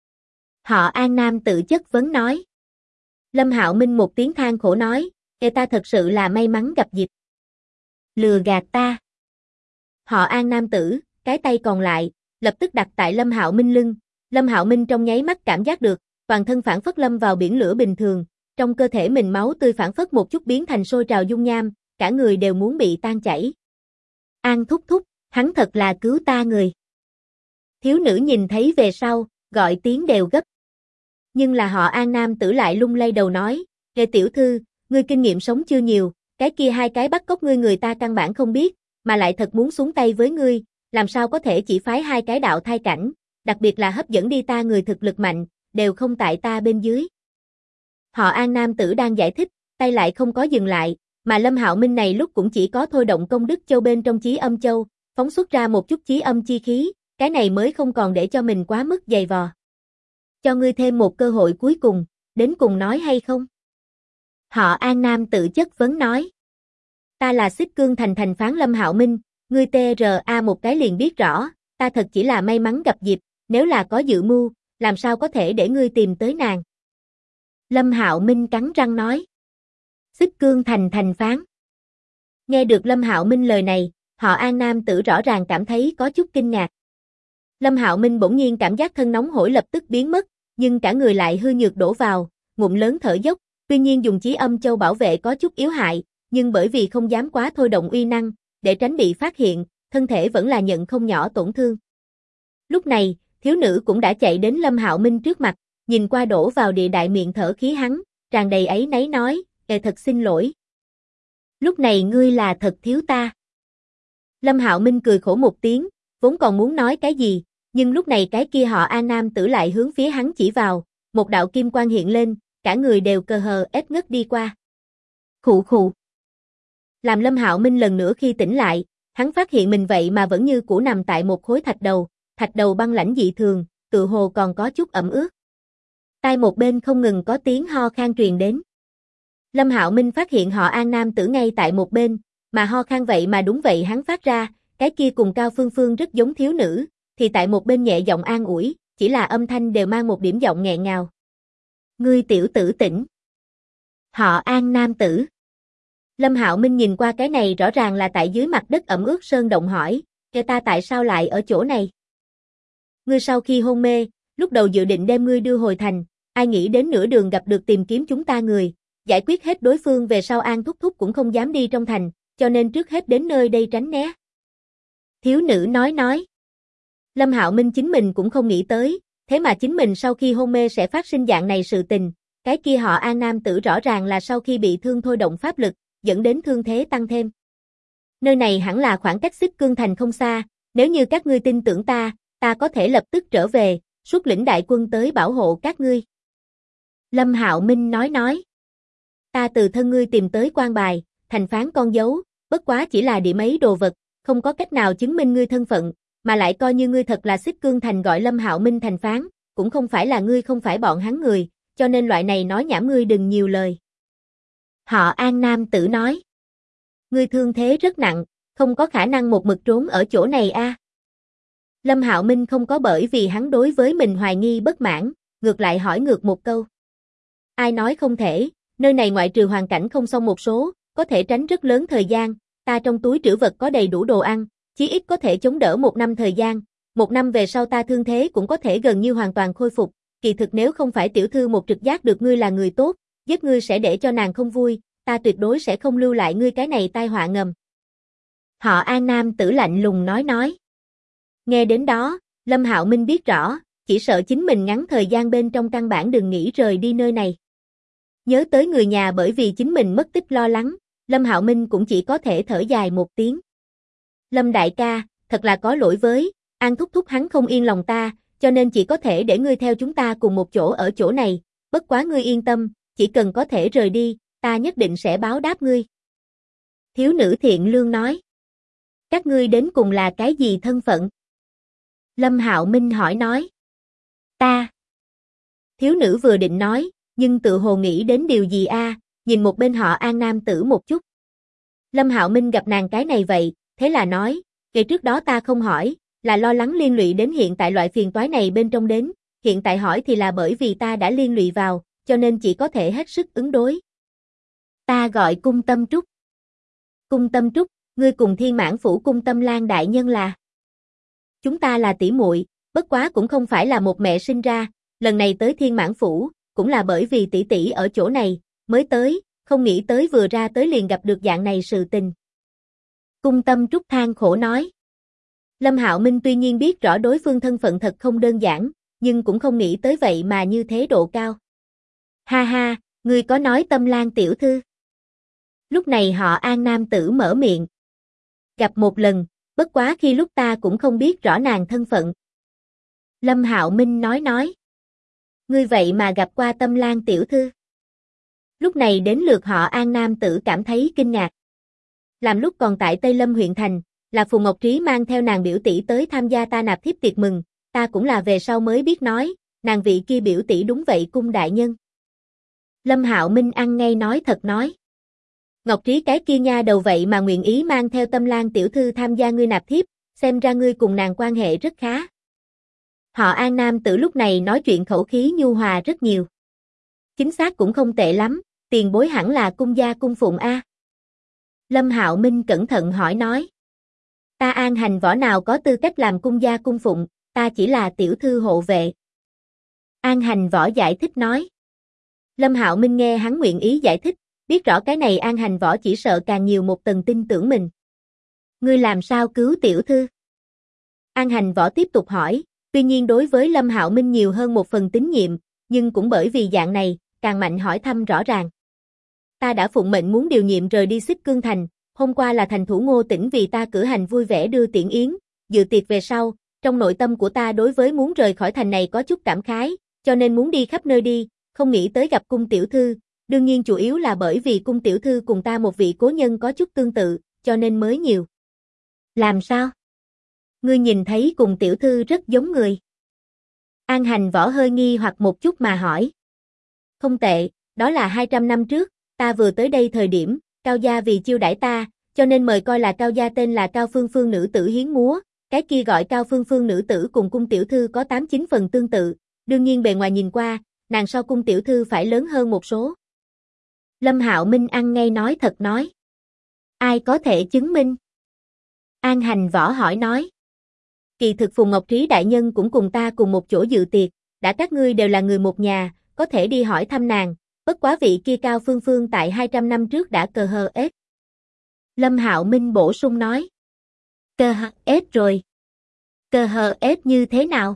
Họ An nam tự chất vấn nói. Lâm Hạo Minh một tiếng than khổ nói, ta thật sự là may mắn gặp dịp. Lừa gạt ta. Họ An nam tử, cái tay còn lại, lập tức đặt tại Lâm Hạo Minh lưng, Lâm Hạo Minh trong nháy mắt cảm giác được, toàn thân phản phất lâm vào biển lửa bình thường, trong cơ thể mình máu tươi phản phất một chút biến thành sôi trào dung nham, cả người đều muốn bị tan chảy. An thúc thúc, hắn thật là cứu ta người. Thiếu nữ nhìn thấy về sau, gọi tiếng đều gấp. Nhưng là họ An nam tử lại lung lay đầu nói, tiểu thư, ngươi kinh nghiệm sống chưa nhiều, cái kia hai cái bắt cóc ngươi người ta căn bản không biết, mà lại thật muốn xuống tay với ngươi, làm sao có thể chỉ phái hai cái đạo thai cảnh, đặc biệt là hấp dẫn đi ta người thực lực mạnh, đều không tại ta bên dưới. Họ An nam tử đang giải thích, tay lại không có dừng lại, mà Lâm Hạo Minh này lúc cũng chỉ có thôi động công đức châu bên trong chí âm châu, phóng xuất ra một chút chí âm chi khí, cái này mới không còn để cho mình quá mức dày vò. Cho ngươi thêm một cơ hội cuối cùng, đến cùng nói hay không? Họ An nam tự chất vấn nói. Ta là Xích Cương Thành thành phán Lâm Hạo Minh, ngươi TRA một cái liền biết rõ, ta thật chỉ là may mắn gặp dịp, nếu là có dự mưu, làm sao có thể để ngươi tìm tới nàng? Lâm Hạo Minh cắn răng nói. Xích Cương Thành thành phán. Nghe được Lâm Hạo Minh lời này, họ An nam tử rõ ràng cảm thấy có chút kinh ngạc. Lâm Hạo Minh bỗng nhiên cảm giác thân nóng hổi lập tức biến mất, nhưng cả người lại hư nhược đổ vào, ngụm lớn thở dốc, tuy nhiên dùng chí âm châu bảo vệ có chút yếu hại, nhưng bởi vì không dám quá thôi động uy năng, để tránh bị phát hiện, thân thể vẫn là nhận không nhỏ tổn thương. Lúc này, thiếu nữ cũng đã chạy đến Lâm Hạo Minh trước mặt, nhìn qua đổ vào địa đại miệng thở khí hắn, tràn đầy áy náy nói, thật xin lỗi. Lúc này ngươi là thật thiếu ta. Lâm Hạo Minh cười khổ một tiếng, vốn còn muốn nói cái gì, nhưng lúc này cái kia họ A nam tử lại hướng phía hắn chỉ vào, một đạo kim quang hiện lên, cả người đều cờ hờ ết ngất đi qua. Khụ khụ. Làm Lâm Hạo Minh lần nữa khi tỉnh lại, hắn phát hiện mình vậy mà vẫn như cũ nằm tại một khối thạch đầu băng lãnh dị thường, tựa hồ còn có chút ẩm ướt. Tai một bên không ngừng có tiếng ho khan truyền đến. Lâm Hạo Minh phát hiện họ An nam tử ngay tại một bên, mà ho khan vậy mà đúng vậy hắn phát ra, cái kia cùng Cao Phương Phương rất giống thiếu nữ, thì tại một bên nhẹ giọng an ủi, chỉ là âm thanh đều mang một điểm giọng nghẹn ngào. Ngươi tiểu tử tỉnh. Họ An nam tử. Lâm Hạo Minh nhìn qua cái này rõ ràng là tại dưới mặt đất ẩm ướt sơn động hỏi, kêu ta tại sao lại ở chỗ này? Ngươi sau khi hôn mê, lúc đầu dự định đem ngươi đưa hồi thành, ai nghĩ đến nửa đường gặp được tìm kiếm chúng ta người, giải quyết hết đối phương về sau An thúc thúc cũng không dám đi trong thành, cho nên trước hết đến nơi đây tránh né. Thiếu nữ nói. Lâm Hạo Minh chính mình cũng không nghĩ tới, thế mà chính mình sau khi hôn mê sẽ phát sinh dạng này sự tình, cái kia họ An nam tử rõ ràng là sau khi bị thương thôi động pháp lực, dẫn đến thương thế tăng thêm. Nơi này hẳn là khoảng cách Xích Cương Thành không xa, nếu như các ngươi tin tưởng ta có thể lập tức trở về, xuất lĩnh đại quân tới bảo hộ các ngươi. Lâm Hạo Minh nói. Ta từ thân ngươi tìm tới quan bài, thành phán con dấu, bất quá chỉ là điểm ấy đồ vật, không có cách nào chứng minh ngươi thân phận, mà lại coi như ngươi thật là Xích Cương Thành gọi Lâm Hạo Minh thành phán, cũng không phải là ngươi không phải bọn hắn người, cho nên loại này nói nhảm ngươi đừng nhiều lời. Họ An nam tử nói. Ngươi thương thế rất nặng, không có khả năng một mực trốn ở chỗ này a. Lâm Hạo Minh không có bởi vì hắn đối với mình hoài nghi bất mãn, ngược lại hỏi ngược một câu. Ai nói không thể, nơi này ngoại trừ hoàn cảnh không xong một số, có thể tránh rất lớn thời gian, ta trong túi trữ vật có đầy đủ đồ ăn, chí ít có thể chống đỡ 1 năm thời gian, 1 năm về sau ta thương thế cũng có thể gần như hoàn toàn khôi phục, kỳ thực nếu không phải tiểu thư một trực giác được ngươi là người tốt, giết ngươi sẽ để cho nàng không vui, ta tuyệt đối sẽ không lưu lại ngươi cái này tai họa ngầm. Họ An nam tử lạnh lùng nói. Nghe đến đó, Lâm Hạo Minh biết rõ, chỉ sợ chính mình ngắn thời gian bên trong căn bản đừng nghĩ rời đi nơi này. Nhớ tới người nhà bởi vì chính mình mất tích lo lắng, Lâm Hạo Minh cũng chỉ có thể thở dài một tiếng. Lâm đại ca, thật là có lỗi với, An thúc thúc hắn không yên lòng ta, cho nên chỉ có thể để ngươi theo chúng ta cùng một chỗ ở chỗ này, bất quá ngươi yên tâm, chỉ cần có thể rời đi, ta nhất định sẽ báo đáp ngươi. Thiếu nữ thiện lương nói. Các ngươi đến cùng là cái gì thân phận? Lâm Hạo Minh hỏi nói. Ta. Thiếu nữ vừa định nói, nhưng tự hồ nghĩ đến điều gì a, nhìn một bên họ An nam tử một chút. Lâm Hạo Minh gặp nàng cái này vậy, thế là nói, ngày trước đó ta không hỏi, là lo lắng liên lụy đến hiện tại loại phiền toái này bên trong đến, hiện tại hỏi thì là bởi vì ta đã liên lụy vào, cho nên chỉ có thể hết sức ứng đối. Ta gọi Cung Tâm Trúc. Cung Tâm Trúc, ngươi cùng Thiên Mãn Phủ Cung Tâm Lan đại nhân là? Chúng ta là tỷ muội, bất quá cũng không phải là một mẹ sinh ra, lần này tới Thiên Mãn Phủ, cũng là bởi vì tỷ tỷ ở chỗ này, mới tới, không nghĩ tới vừa ra tới liền gặp được dạng này sự tình. Cung Tâm Trúc than khổ nói. Lâm Hạo Minh tuy nhiên biết rõ đối phương thân phận thật không đơn giản, nhưng cũng không nghĩ tới vậy mà như thế độ cao. Ha ha, ngươi có nói Tâm Lan tiểu thư? Lúc này họ An nam tử mở miệng. Gặp một lần, bất quá khi lúc ta cũng không biết rõ nàng thân phận. Lâm Hạo Minh nói. Ngươi vậy mà gặp qua Tâm Lan tiểu thư? Lúc này đến lượt họ An nam tử cảm thấy kinh ngạc. Làm lúc còn tại Tây Lâm huyện thành, là Phù Ngọc Trí mang theo nàng biểu tỷ tới tham gia ta nạp thiếp tiệc mừng, ta cũng là về sau mới biết nói, nàng vị kia biểu tỷ đúng vậy cung đại nhân. Lâm Hạo Minh ăn ngay nói thật nói. Ngọc Trí cái kia nha đầu vậy mà nguyện ý mang theo Tâm Lan tiểu thư tham gia ngươi nạp thiếp, xem ra ngươi cùng nàng quan hệ rất khá. Họ An nam tử lúc này nói chuyện khẩu khí nhu hòa rất nhiều. Chính xác cũng không tệ lắm, tiền bối hẳn là cung gia cung phụng a. Lâm Hạo Minh cẩn thận hỏi nói. Ta An Hành Võ nào có tư cách làm cung gia cung phụng, ta chỉ là tiểu thư hộ vệ. An Hành Võ giải thích nói. Lâm Hạo Minh nghe hắn nguyện ý giải thích, biết rõ cái này An Hành Võ chỉ sợ càng nhiều một tầng tin tưởng mình. Ngươi làm sao cứu tiểu thư? An Hành Võ tiếp tục hỏi, tuy nhiên đối với Lâm Hạo Minh nhiều hơn một phần tín nhiệm, nhưng cũng bởi vì dạng này, càng mạnh hỏi thăm rõ ràng. Ta đã phụng mệnh muốn điều nhiệm rời đi Xích Cương Thành, hôm qua là thành thủ Ngô Tĩnh vì ta cử hành vui vẻ đưa tiễn yến, dự tiệc về sau, trong nội tâm của ta đối với muốn rời khỏi thành này có chút cảm khái, cho nên muốn đi khắp nơi đi, không nghĩ tới gặp cung tiểu thư, đương nhiên chủ yếu là bởi vì cung tiểu thư cùng ta một vị cố nhân có chút tương tự, cho nên mới nhiều. Làm sao? Ngươi nhìn thấy cùng tiểu thư rất giống người. An Hành Võ hơi nghi hoặc một chút mà hỏi. Không tệ, đó là 200 năm trước, ta vừa tới đây thời điểm, Cao gia vì chiêu đãi ta, cho nên mời coi là Cao gia tên là Cao Phương Phương nữ tử hiến múa, cái kia gọi Cao Phương Phương nữ tử cùng cung tiểu thư có 8-9 phần tương tự, đương nhiên bề ngoài nhìn qua, nàng sau cung tiểu thư phải lớn hơn một số. Lâm Hạo Minh ăn ngay nói thật nói. Ai có thể chứng minh? An Hành Võ hỏi nói. Kỳ thực Phùng Ngọc Trí đại nhân cũng cùng ta cùng một chỗ dự tiệc, đã các ngươi đều là người một nhà, có thể đi hỏi thăm nàng, bất quá vị kia Cao Phương Phương tại 200 năm trước đã cờ hờ ết. Lâm Hạo Minh bổ sung nói. Cờ hờ ết rồi. Cờ hờ ết như thế nào?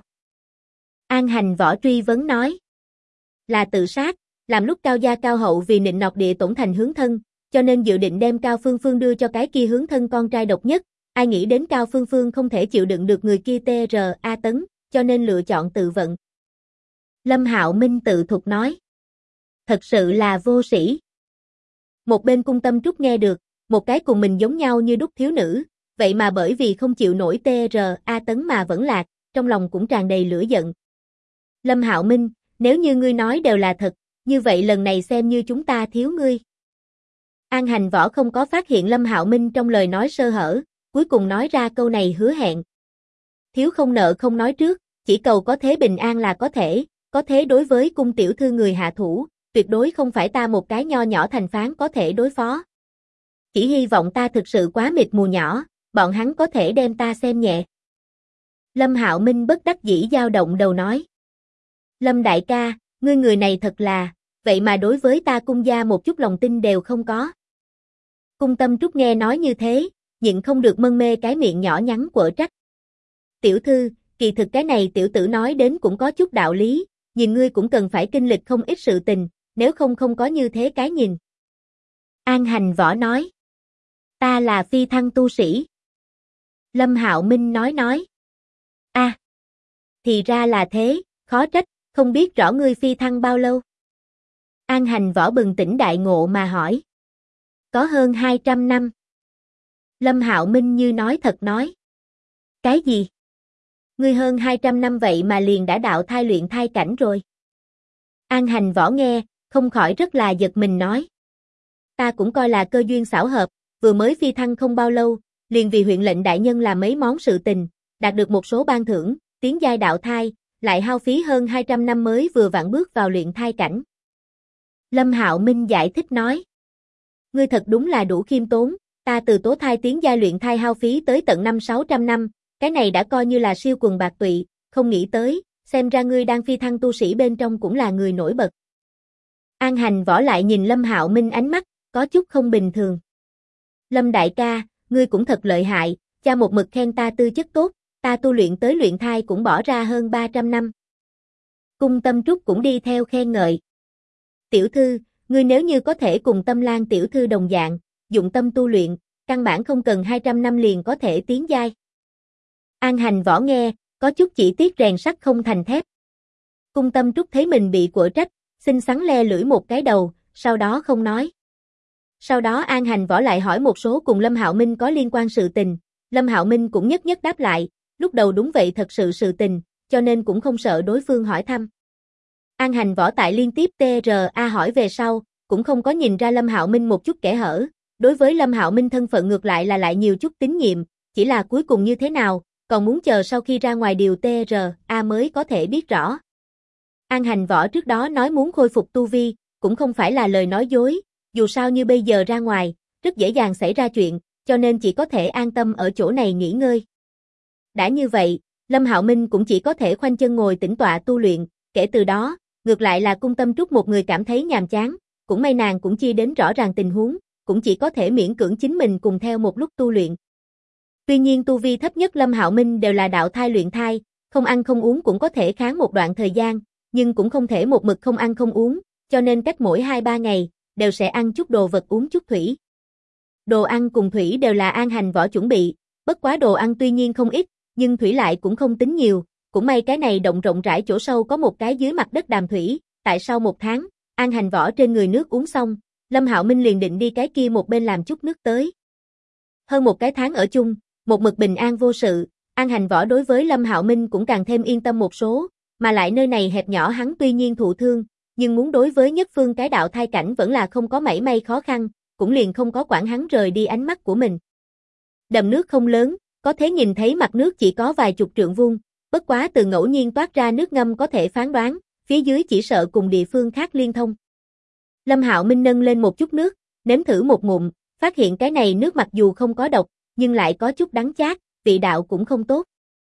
An Hành Võ truy vấn nói. Là tự sát, làm lúc Cao gia Cao hậu vì nịnh nọt địa tổn thành hướng thân, cho nên dự định đem Cao Phương Phương đưa cho cái kia hướng thân con trai độc nhất, ai nghĩ đến Cao Phương Phương không thể chịu đựng được người kia TRA tấn, cho nên lựa chọn tự vận. Lâm Hạo Minh tự thục nói. Thật sự là vô sĩ. Một bên Cung Tâm Trúc nghe được, một cái cùng mình giống nhau như đúc thiếu nữ, vậy mà bởi vì không chịu nổi TRA tấn mà vẫn lạc, trong lòng cũng tràn đầy lửa giận. Lâm Hạo Minh, nếu như ngươi nói đều là thật, như vậy lần này xem như chúng ta thiếu ngươi. An Hành Võ không có phát hiện Lâm Hạo Minh trong lời nói sơ hở, cuối cùng nói ra câu này hứa hẹn. Thiếu không nợ không nói trước, chỉ cầu có thế bình an là có thế đối với cung tiểu thư người hạ thủ, tuyệt đối không phải ta một cái nho nhỏ thành phán có thể đối phó. Chỉ hy vọng ta thực sự quá mịt mù nhỏ, bọn hắn có thể đem ta xem nhẹ. Lâm Hạo Minh bất đắc dĩ dao động đầu nói. Lâm đại ca, ngươi người này thật là, vậy mà đối với ta cung gia một chút lòng tin đều không có. Cung Tâm Trúc nghe nói như thế, nhịn không được mân mê cái miệng nhỏ nhắn quở trách. Tiểu thư, kỳ thực cái này tiểu tử nói đến cũng có chút đạo lý, nhìn ngươi cũng cần phải kinh lịch không ít sự tình, nếu không có như thế cái nhìn. An Hành Võ nói. Ta là phi thăng tu sĩ. Lâm Hạo Minh nói. A, thì ra là thế, khó trách, không biết rõ ngươi phi thăng bao lâu. An Hành Võ bừng tỉnh đại ngộ mà hỏi. Có hơn 200 năm. Lâm Hạo Minh như nói thật nói. Cái gì? Ngươi hơn 200 năm vậy mà liền đã đạo thai luyện thai cảnh rồi. An Hành Võ nghe, không khỏi rất là giật mình nói. Ta cũng coi là cơ duyên xảo hợp, vừa mới phi thăng không bao lâu, liền vì huyện lệnh đại nhân làm mấy món sự tình, đạt được một số ban thưởng, tiến giai đạo thai, lại hao phí hơn 200 năm mới vừa vặn bước vào luyện thai cảnh. Lâm Hạo Minh giải thích nói. Ngươi thật đúng là đủ khiêm tốn, ta từ tố thai tiến giai luyện thai hao phí tới tận 500-600 năm, cái này đã coi như là siêu quần bạc tụy, không nghĩ tới, xem ra ngươi đang phi thăng tu sĩ bên trong cũng là người nổi bật. An Hành Võ lại nhìn Lâm Hạo Minh ánh mắt, có chút không bình thường. Lâm đại ca, ngươi cũng thật lợi hại, cha một mực khen ta tư chất tốt, ta tu luyện tới luyện thai cũng bỏ ra hơn 300 năm. Cung Tâm Trúc cũng đi theo khen ngợi. Tiểu thư, ngươi nếu như có thể cùng Tâm Lan tiểu thư đồng dạng, dụng tâm tu luyện, căn bản không cần 200 năm liền có thể tiến giai. An Hành Võ nghe, có chút chỉ tiếc rèn sắt không thành thép. Cung Tâm Trúc thấy mình bị quở trách, xinh xắn le lưỡi một cái đầu, sau đó không nói. Sau đó An Hành Võ lại hỏi một số cùng Lâm Hạo Minh có liên quan sự tình, Lâm Hạo Minh cũng nhất nhất đáp lại, lúc đầu đúng vậy thật sự tình, cho nên cũng không sợ đối phương hỏi thăm. An Hành Võ tại liên tiếp TRA hỏi về sau, cũng không có nhìn ra Lâm Hạo Minh một chút kẽ hở, đối với Lâm Hạo Minh thân phận ngược lại là lại nhiều chút tín nhiệm, chỉ là cuối cùng như thế nào, còn muốn chờ sau khi ra ngoài điều TRA mới có thể biết rõ. An Hành Võ trước đó nói muốn khôi phục tu vi, cũng không phải là lời nói dối, dù sao như bây giờ ra ngoài, rất dễ dàng xảy ra chuyện, cho nên chỉ có thể an tâm ở chỗ này nghỉ ngơi. Đã như vậy, Lâm Hạo Minh cũng chỉ có thể khoanh chân ngồi tĩnh tọa tu luyện, kể từ đó, ngược lại là Cung Tâm Trúc một người cảm thấy nhàm chán, cũng may nàng cũng chia đến rõ ràng tình huống, cũng chỉ có thể miễn cưỡng chính mình cùng theo một lúc tu luyện. Tuy nhiên tu vi thấp nhất Lâm Hạo Minh đều là đạo thai luyện thai, không ăn không uống cũng có thể kháng một đoạn thời gian, nhưng cũng không thể một mực không ăn không uống, cho nên cách mỗi 2-3 ngày, đều sẽ ăn chút đồ vật uống chút thủy. Đồ ăn cùng thủy đều là An Hành Võ chuẩn bị, bất quá đồ ăn tuy nhiên không ít, nhưng thủy lại cũng không tính nhiều, cũng may cái này động rộng rãi chỗ sâu có một cái dưới mặt đất đàm thủy, tại sau 1 tháng, An Hành Võ trên người nước uống xong, Lâm Hạo Minh liền định đi cái kia một bên làm chút nước tới. Hơn một cái tháng ở chung, một mực bình an vô sự, An Hành Võ đối với Lâm Hạo Minh cũng càng thêm yên tâm một số, mà lại nơi này hẹp nhỏ hắn tuy nhiên thụ thương, nhưng muốn đối với nhất phương cái đạo thai cảnh vẫn là không có mảy may khó khăn, cũng liền không có quản hắn rời đi ánh mắt của mình. Đầm nước không lớn, có thể nhìn thấy mặt nước chỉ có vài chục trượng vuông, bất quá từ ngẫu nhiên toát ra nước ngâm có thể phán đoán, phía dưới chỉ sợ cùng địa phương khác liên thông. Lâm Hạo Minh nâng lên một chút nước, nếm thử một ngụm, phát hiện cái này nước mặc dù không có độc, nhưng lại có chút đắng chát, vị đạo cũng không tốt.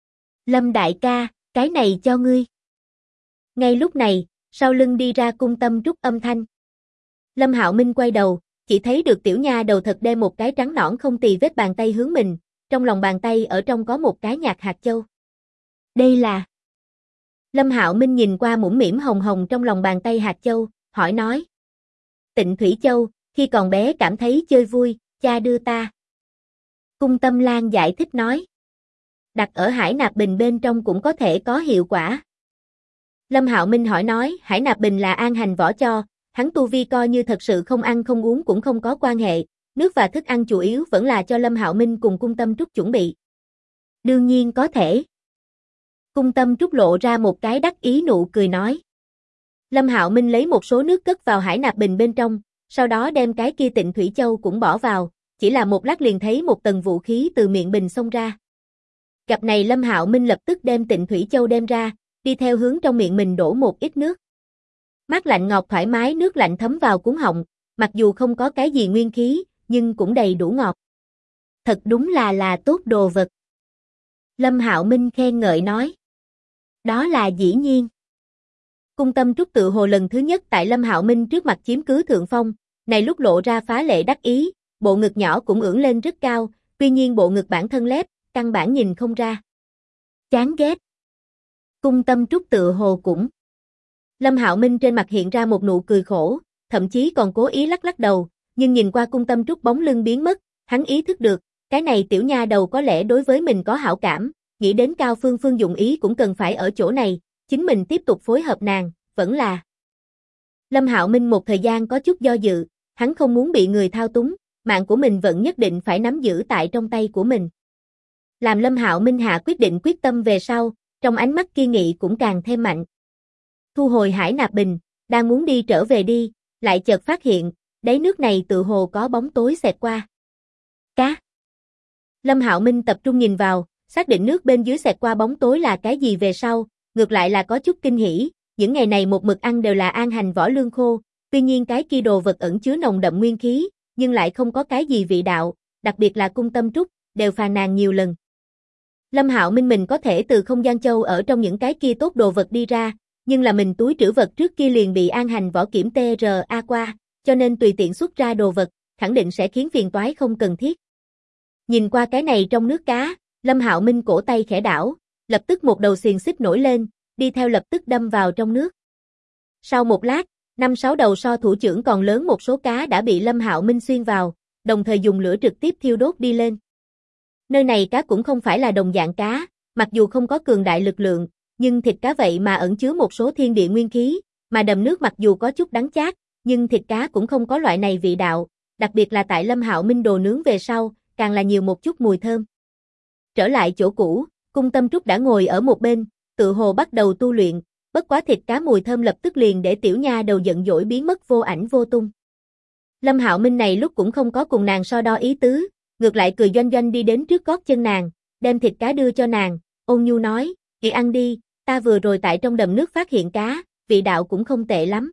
Lâm đại ca, cái này cho ngươi. Ngay lúc này, sau lưng đi ra Cung Tâm Trúc âm thanh. Lâm Hạo Minh quay đầu, chỉ thấy được tiểu nha đầu thật đem một cái trắng nõn không tì vết bàn tay hướng mình, trong lòng bàn tay ở trong có một cái nhạt hạt châu. Đây là... Lâm Hạo Minh nhìn qua mũm mĩm hồng hồng trong lòng bàn tay hạt châu, hỏi nói. Tịnh Thủy Châu, khi còn bé cảm thấy chơi vui, cha đưa ta. Cung Tâm Lan giải thích nói. Đặt ở hải nạp bình bên trong cũng có thể có hiệu quả. Lâm Hạo Minh hỏi nói, hải nạp bình là An Hành Võ cho, hắn tu vi coi như thật sự không ăn không uống cũng không có quan hệ, nước và thức ăn chủ yếu vẫn là cho Lâm Hạo Minh cùng Cung Tâm Trúc chuẩn bị. Đương nhiên có thể. Cung Tâm Trúc lộ ra một cái đắc ý nụ cười nói. Lâm Hạo Minh lấy một số nước cất vào hải nạp bình bên trong, sau đó đem cái kia Tịnh Thủy Châu cũng bỏ vào, chỉ là một lát liền thấy một tầng vũ khí từ miệng bình xông ra. Gặp này Lâm Hạo Minh lập tức đem Tịnh Thủy Châu đem ra, đi theo hướng trong miệng mình đổ một ít nước. Mát lạnh ngọt thoải mái, nước lạnh thấm vào cuống họng, mặc dù không có cái gì nguyên khí, nhưng cũng đầy đủ ngọt. Thật đúng là tốt đồ vật. Lâm Hạo Minh khen ngợi nói. Đó là dĩ nhiên. Cung Tâm Trúc tự hồ lần thứ nhất tại Lâm Hạo Minh trước mặt chiếm cứ thượng phong, này lúc lộ ra phá lệ đắc ý, bộ ngực nhỏ cũng ưỡn lên rất cao, tuy nhiên bộ ngực bản thân lép, căn bản nhìn không ra. Chán ghét. Cung Tâm Trúc tự hồ cũng. Lâm Hạo Minh trên mặt hiện ra một nụ cười khổ, thậm chí còn cố ý lắc lắc đầu, nhưng nhìn qua Cung Tâm Trúc bóng lưng biến mất, hắn ý thức được, cái này tiểu nha đầu có lẽ đối với mình có hảo cảm, nghĩ đến Cao Phương Phương dụng ý cũng cần phải ở chỗ này, chính mình tiếp tục phối hợp nàng, vẫn là. Lâm Hạo Minh một thời gian có chút do dự, hắn không muốn bị người thao túng, mạng của mình vẫn nhất định phải nắm giữ tại trong tay của mình. Làm Lâm Hạo Minh hạ quyết định quyết tâm về sau, trong ánh mắt kiên nghị cũng càng thêm mạnh. Thu hồi hải nạp bình, đang muốn đi trở về đi, lại chợt phát hiện, đáy nước này tự hồ có bóng tối xẹt qua. Cá. Lâm Hạo Minh tập trung nhìn vào, xác định nước bên dưới xẹt qua bóng tối là cái gì về sau, ngược lại là có chút kinh hỉ, những ngày này một mực ăn đều là an hành vỏ lương khô, tuy nhiên cái kia đồ vật ẩn chứa nồng đậm nguyên khí, nhưng lại không có cái gì vị đạo, đặc biệt là Cung Tâm Trúc, đều phàn nàn nhiều lần. Lâm Hạo Minh mình có thể từ không gian châu ở trong những cái kia tốt đồ vật đi ra, nhưng là mình túi trữ vật trước kia liền bị an hành võ kiểm TRA qua, cho nên tùy tiện xuất ra đồ vật, khẳng định sẽ khiến phiền toái không cần thiết. Nhìn qua cái này trong nước cá, Lâm Hạo Minh cổ tay khẽ đảo, lập tức một đầu xiềng xích nổi lên, đi theo lập tức đâm vào trong nước. Sau một lát, 5-6 đầu so thủ trưởng còn lớn một số cá đã bị Lâm Hạo Minh xuyên vào, đồng thời dùng lửa trực tiếp thiêu đốt đi lên. Nơi này cá cũng không phải là đồng dạng cá, mặc dù không có cường đại lực lượng, nhưng thịt cá vậy mà ẩn chứa một số thiên địa nguyên khí, mà đầm nước mặc dù có chút đắng chát, nhưng thịt cá cũng không có loại này vị đạo, đặc biệt là tại Lâm Hạo Minh đồ nướng về sau, càng là nhiều một chút mùi thơm. Trở lại chỗ cũ, Cung Tâm Trúc đã ngồi ở một bên, tự hồ bắt đầu tu luyện, bất quá thịt cá mùi thơm lập tức liền để tiểu nha đầu giận dỗi biến mất vô ảnh vô tung. Lâm Hạo Minh này lúc cũng không có cùng nàng so đo ý tứ, ngược lại cười doanh doanh đi đến trước gót chân nàng, đem thịt cá đưa cho nàng, ôn nhu nói, "Chị ăn đi, ta vừa rồi tại trong đầm nước phát hiện cá, vị đạo cũng không tệ lắm."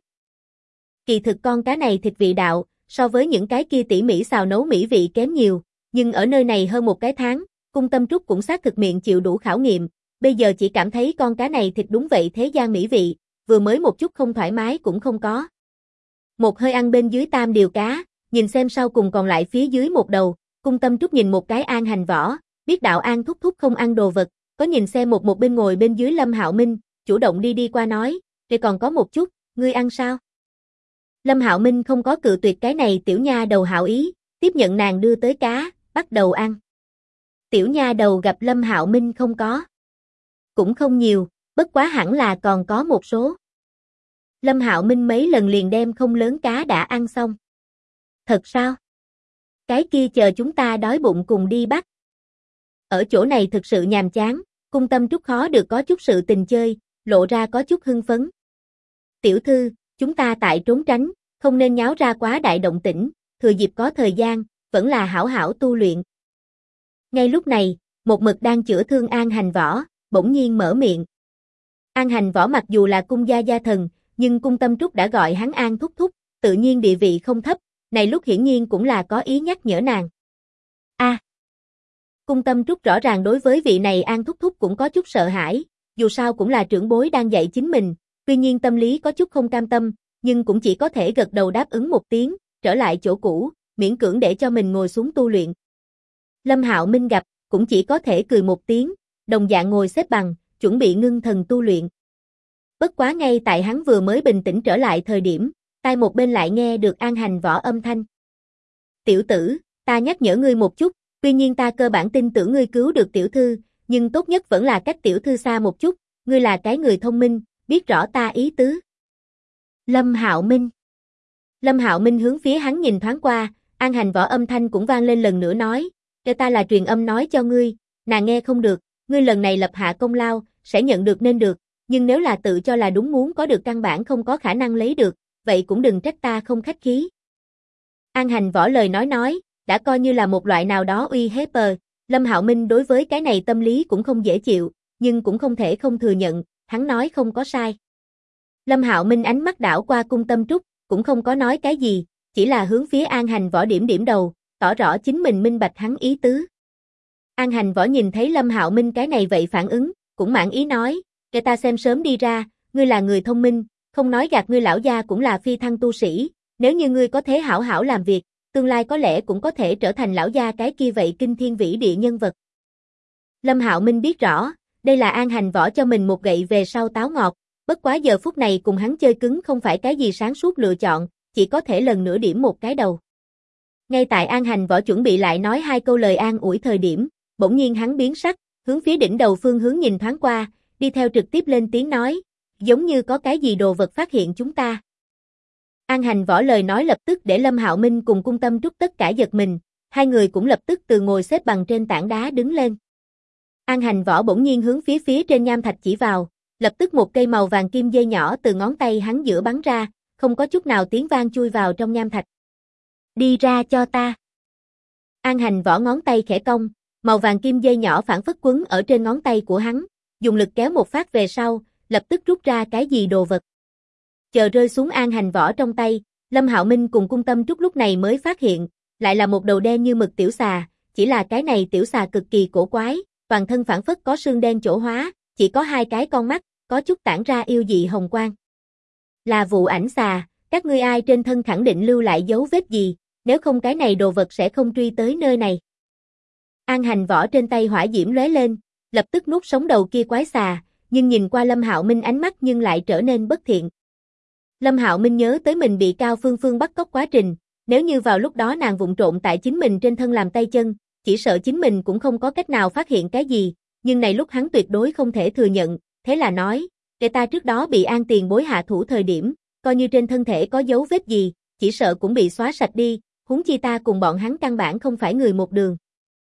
Kỳ thực con cá này thịt vị đạo, so với những cái kia tỉ mỉ xào nấu mỹ vị kém nhiều, nhưng ở nơi này hơn một cái tháng, Cung Tâm Trúc cũng xác thực miệng chịu đủ khảo nghiệm, bây giờ chỉ cảm thấy con cá này thịt đúng vậy thế gian mỹ vị, vừa mới một chút không thoải mái cũng không có. Một hơi ăn bên dưới tam điều cá, nhìn xem sau cùng còn lại phía dưới một đầu, Cung Tâm Trúc nhìn một cái an hành võ, biết đạo an thúc thúc không ăn đồ vật, có nhìn xem một bên ngồi bên dưới Lâm Hạo Minh, chủ động đi qua nói, "Rồi còn có một chút, ngươi ăn sao?" Lâm Hạo Minh không có cự tuyệt cái này tiểu nha đầu hảo ý, tiếp nhận nàng đưa tới cá, bắt đầu ăn. Tiểu nha đầu gặp Lâm Hạo Minh không có. Cũng không nhiều, bất quá hẳn là còn có một số. Lâm Hạo Minh mấy lần liền đem không lớn cá đã ăn xong. Thật sao? Cái kia chờ chúng ta đói bụng cùng đi bắt. Ở chỗ này thực sự nhàm chán, Cung Tâm Trúc khó được có chút sự tình chơi, lộ ra có chút hưng phấn. Tiểu thư, chúng ta tại trốn tránh, không nên nháo ra quá đại động tĩnh, thừa dịp có thời gian, vẫn là hảo hảo tu luyện. Ngay lúc này, một mực đang chữa thương An Hành Võ, bỗng nhiên mở miệng. An Hành Võ mặc dù là cung gia gia thần, nhưng Cung Tâm Trúc đã gọi hắn An thúc thúc, tự nhiên địa vị không thấp, này lúc hiển nhiên cũng là có ý nhắc nhở nàng. Cung Tâm Trúc rõ ràng đối với vị này An thúc thúc cũng có chút sợ hãi, dù sao cũng là trưởng bối đang dạy chính mình, tuy nhiên tâm lý có chút không cam tâm, nhưng cũng chỉ có thể gật đầu đáp ứng một tiếng, trở lại chỗ cũ, miễn cưỡng để cho mình ngồi xuống tu luyện. Lâm Hạo Minh gặp, cũng chỉ có thể cười một tiếng, đồng dạng ngồi xếp bằng, chuẩn bị ngưng thần tu luyện. Bất quá ngay tại hắn vừa mới bình tĩnh trở lại thời điểm, tai một bên lại nghe được An Hành Võ âm thanh. Tiểu tử, ta nhắc nhở ngươi một chút, tuy nhiên ta cơ bản tin tưởng ngươi cứu được tiểu thư, nhưng tốt nhất vẫn là cách tiểu thư xa một chút, ngươi là cái người thông minh, biết rõ ta ý tứ. Lâm Hạo Minh. Lâm Hạo Minh hướng phía hắn nhìn thoáng qua, An Hành Võ âm thanh cũng vang lên lần nữa nói, cho ta là truyền âm nói cho ngươi, nàng nghe không được, ngươi lần này lập hạ công lao, sẽ nhận được nên được, nhưng nếu là tự cho là đúng muốn có được căn bản không có khả năng lấy được, vậy cũng đừng trách ta không khách khí. An Hành Võ lời nói, đã coi như là một loại nào đó uy hiếp. Lâm Hạo Minh đối với cái này tâm lý cũng không dễ chịu, nhưng cũng không thể không thừa nhận, hắn nói không có sai. Lâm Hạo Minh ánh mắt đảo qua Cung Tâm Trúc, cũng không có nói cái gì, chỉ là hướng phía An Hành Võ điểm điểm đầu, tỏ rõ chính mình minh bạch hắn ý tứ. An Hành Võ nhìn thấy Lâm Hạo Minh cái này vậy phản ứng, cũng mãn ý nói, để ta xem sớm đi ra, ngươi là người thông minh, không nói gạt ngươi lão gia cũng là phi thăng tu sĩ, nếu như ngươi có thể hảo hảo làm việc, tương lai có lẽ cũng có thể trở thành lão gia cái kia vậy kinh thiên vĩ địa nhân vật. Lâm Hạo Minh biết rõ, đây là An Hành Võ cho mình một gậy về sau táo ngọt, bất quá giờ phút này cùng hắn chơi cứng không phải cái gì sáng suốt lựa chọn, chỉ có thể lần nữa điểm một cái đầu. Ngay tại An Hành Võ chuẩn bị lại nói hai câu lời an ủi thời điểm, bỗng nhiên hắn biến sắc, hướng phía đỉnh đầu phương hướng nhìn thoáng qua, đi theo trực tiếp lên tiếng nói, giống như có cái gì đồ vật phát hiện chúng ta. An Hành Võ lời nói lập tức để Lâm Hạo Minh cùng Cung Tâm Trúc tất cả giật mình, hai người cũng lập tức từ ngồi xếp bằng trên tảng đá đứng lên. An Hành Võ bỗng nhiên hướng phía trên nham thạch chỉ vào, lập tức một cây màu vàng kim dây nhỏ từ ngón tay hắn giữa bắn ra, không có chút nào tiếng vang chui vào trong nham thạch. Đi ra cho ta. An Hành Võ ngón tay khẽ cong, màu vàng kim dây nhỏ phản phất quấn ở trên ngón tay của hắn, dùng lực kéo một phát về sau, lập tức rút ra cái gì đồ vật. Chờ rơi xuống An Hành Võ trong tay, Lâm Hạo Minh cùng Cung Tâm Trúc lúc này mới phát hiện, lại là một đầu đen như mực tiểu xà, chỉ là cái này tiểu xà cực kỳ cổ quái, toàn thân phản phất có xương đen chỗ hóa, chỉ có hai cái con mắt, có chút tản ra yêu dị hồng quang. Là vụ ảnh xà, các ngươi ai trên thân khẳng định lưu lại dấu vết gì, nếu không cái này đồ vật sẽ không truy tới nơi này. An Hành Võ trên tay hỏa diễm lóe lên, lập tức nuốt sống đầu kia quái xà, nhưng nhìn qua Lâm Hạo Minh ánh mắt nhưng lại trở nên bất thiện. Lâm Hạo Minh nhớ tới mình bị Cao Phương Phương bắt cóc quá trình, nếu như vào lúc đó nàng vụng trộn tại chính mình trên thân làm tay chân, chỉ sợ chính mình cũng không có cách nào phát hiện cái gì, nhưng này lúc hắn tuyệt đối không thể thừa nhận, thế là nói, để ta trước đó bị An tiền bối hạ thủ thời điểm, coi như trên thân thể có dấu vết gì, chỉ sợ cũng bị xóa sạch đi, huống chi ta cùng bọn hắn căn bản không phải người một đường.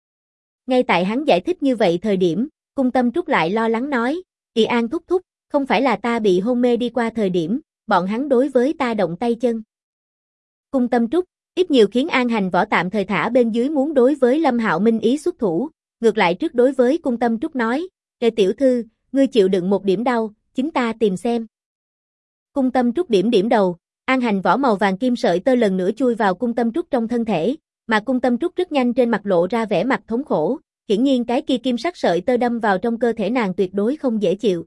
Ngay tại hắn giải thích như vậy thời điểm, Cung Tâm Trúc lại lo lắng nói, An thúc thúc, không phải là ta bị hôn mê đi qua thời điểm, bọn hắn đối với ta động tay chân. Cung Tâm Trúc, ít nhiều khiến An Hành Võ tạm thời thả bên dưới muốn đối với Lâm Hạo Minh ý xuất thủ, ngược lại trước đối với Cung Tâm Trúc nói, tiểu thư, ngươi chịu đựng một điểm đau, chính ta tìm xem. Cung Tâm Trúc điểm đầu, An Hành Võ màu vàng kim sợi tơ lần nữa chui vào Cung Tâm Trúc trong thân thể, mà Cung Tâm Trúc rất nhanh trên mặt lộ ra vẻ mặt thống khổ, hiển nhiên cái kia kim sắc sợi tơ đâm vào trong cơ thể nàng tuyệt đối không dễ chịu.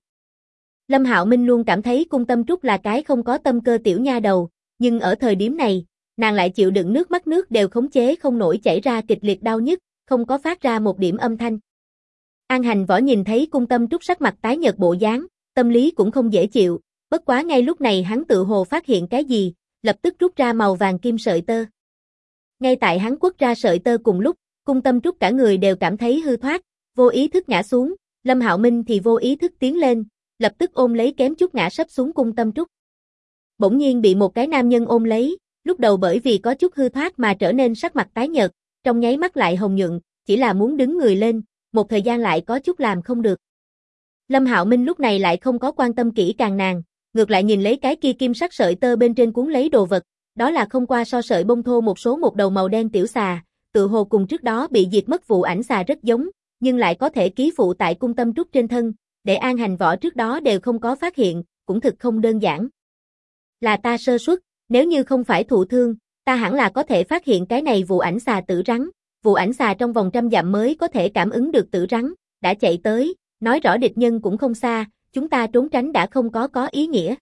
Lâm Hạo Minh luôn cảm thấy Cung Tâm Trúc là cái không có tâm cơ tiểu nha đầu, nhưng ở thời điểm này, nàng lại chịu đựng nước mắt nước đều khống chế không nổi chảy ra kịch liệt đau nhức, không có phát ra một điểm âm thanh. An Hành Võ nhìn thấy Cung Tâm Trúc sắc mặt tái nhợt bộ dáng, tâm lý cũng không dễ chịu, bất quá ngay lúc này hắn tự hồ phát hiện cái gì, lập tức rút ra màu vàng kim sợi tơ. Ngay tại hắn quất ra sợi tơ cùng lúc, Cung Tâm Trúc cả người đều cảm thấy hư thoát, vô ý thức ngã xuống, Lâm Hạo Minh thì vô ý thức tiến lên, lập tức ôm lấy kém chút ngã sấp xuống Cung Tâm Trúc. Bỗng nhiên bị một cái nam nhân ôm lấy, lúc đầu bởi vì có chút hư thoát mà trở nên sắc mặt tái nhợt, trong nháy mắt lại hồng nhuận, chỉ là muốn đứng người lên, một thời gian lại có chút làm không được. Lâm Hạo Minh lúc này lại không có quan tâm kỹ càng nàng, ngược lại nhìn lấy cái kia kim sắc sợi tơ bên trên cuốn lấy đồ vật, đó là không qua so sợi bông thô một đầu màu đen tiểu xà, tự hồ cùng trước đó bị diệt mất vụ ảnh xà rất giống, nhưng lại có thể ký phụ tại Cung Tâm Trúc trên thân, để An Hành Võ trước đó đều không có phát hiện, cũng thực không đơn giản. Là ta sơ suất, nếu như không phải thụ thương, ta hẳn là có thể phát hiện cái này vụ ảnh xà tử rắn, vụ ảnh xà trong vòng 100 dặm mới có thể cảm ứng được tử rắn, đã chạy tới, nói rõ địch nhân cũng không xa, chúng ta trốn tránh đã không có ý nghĩa.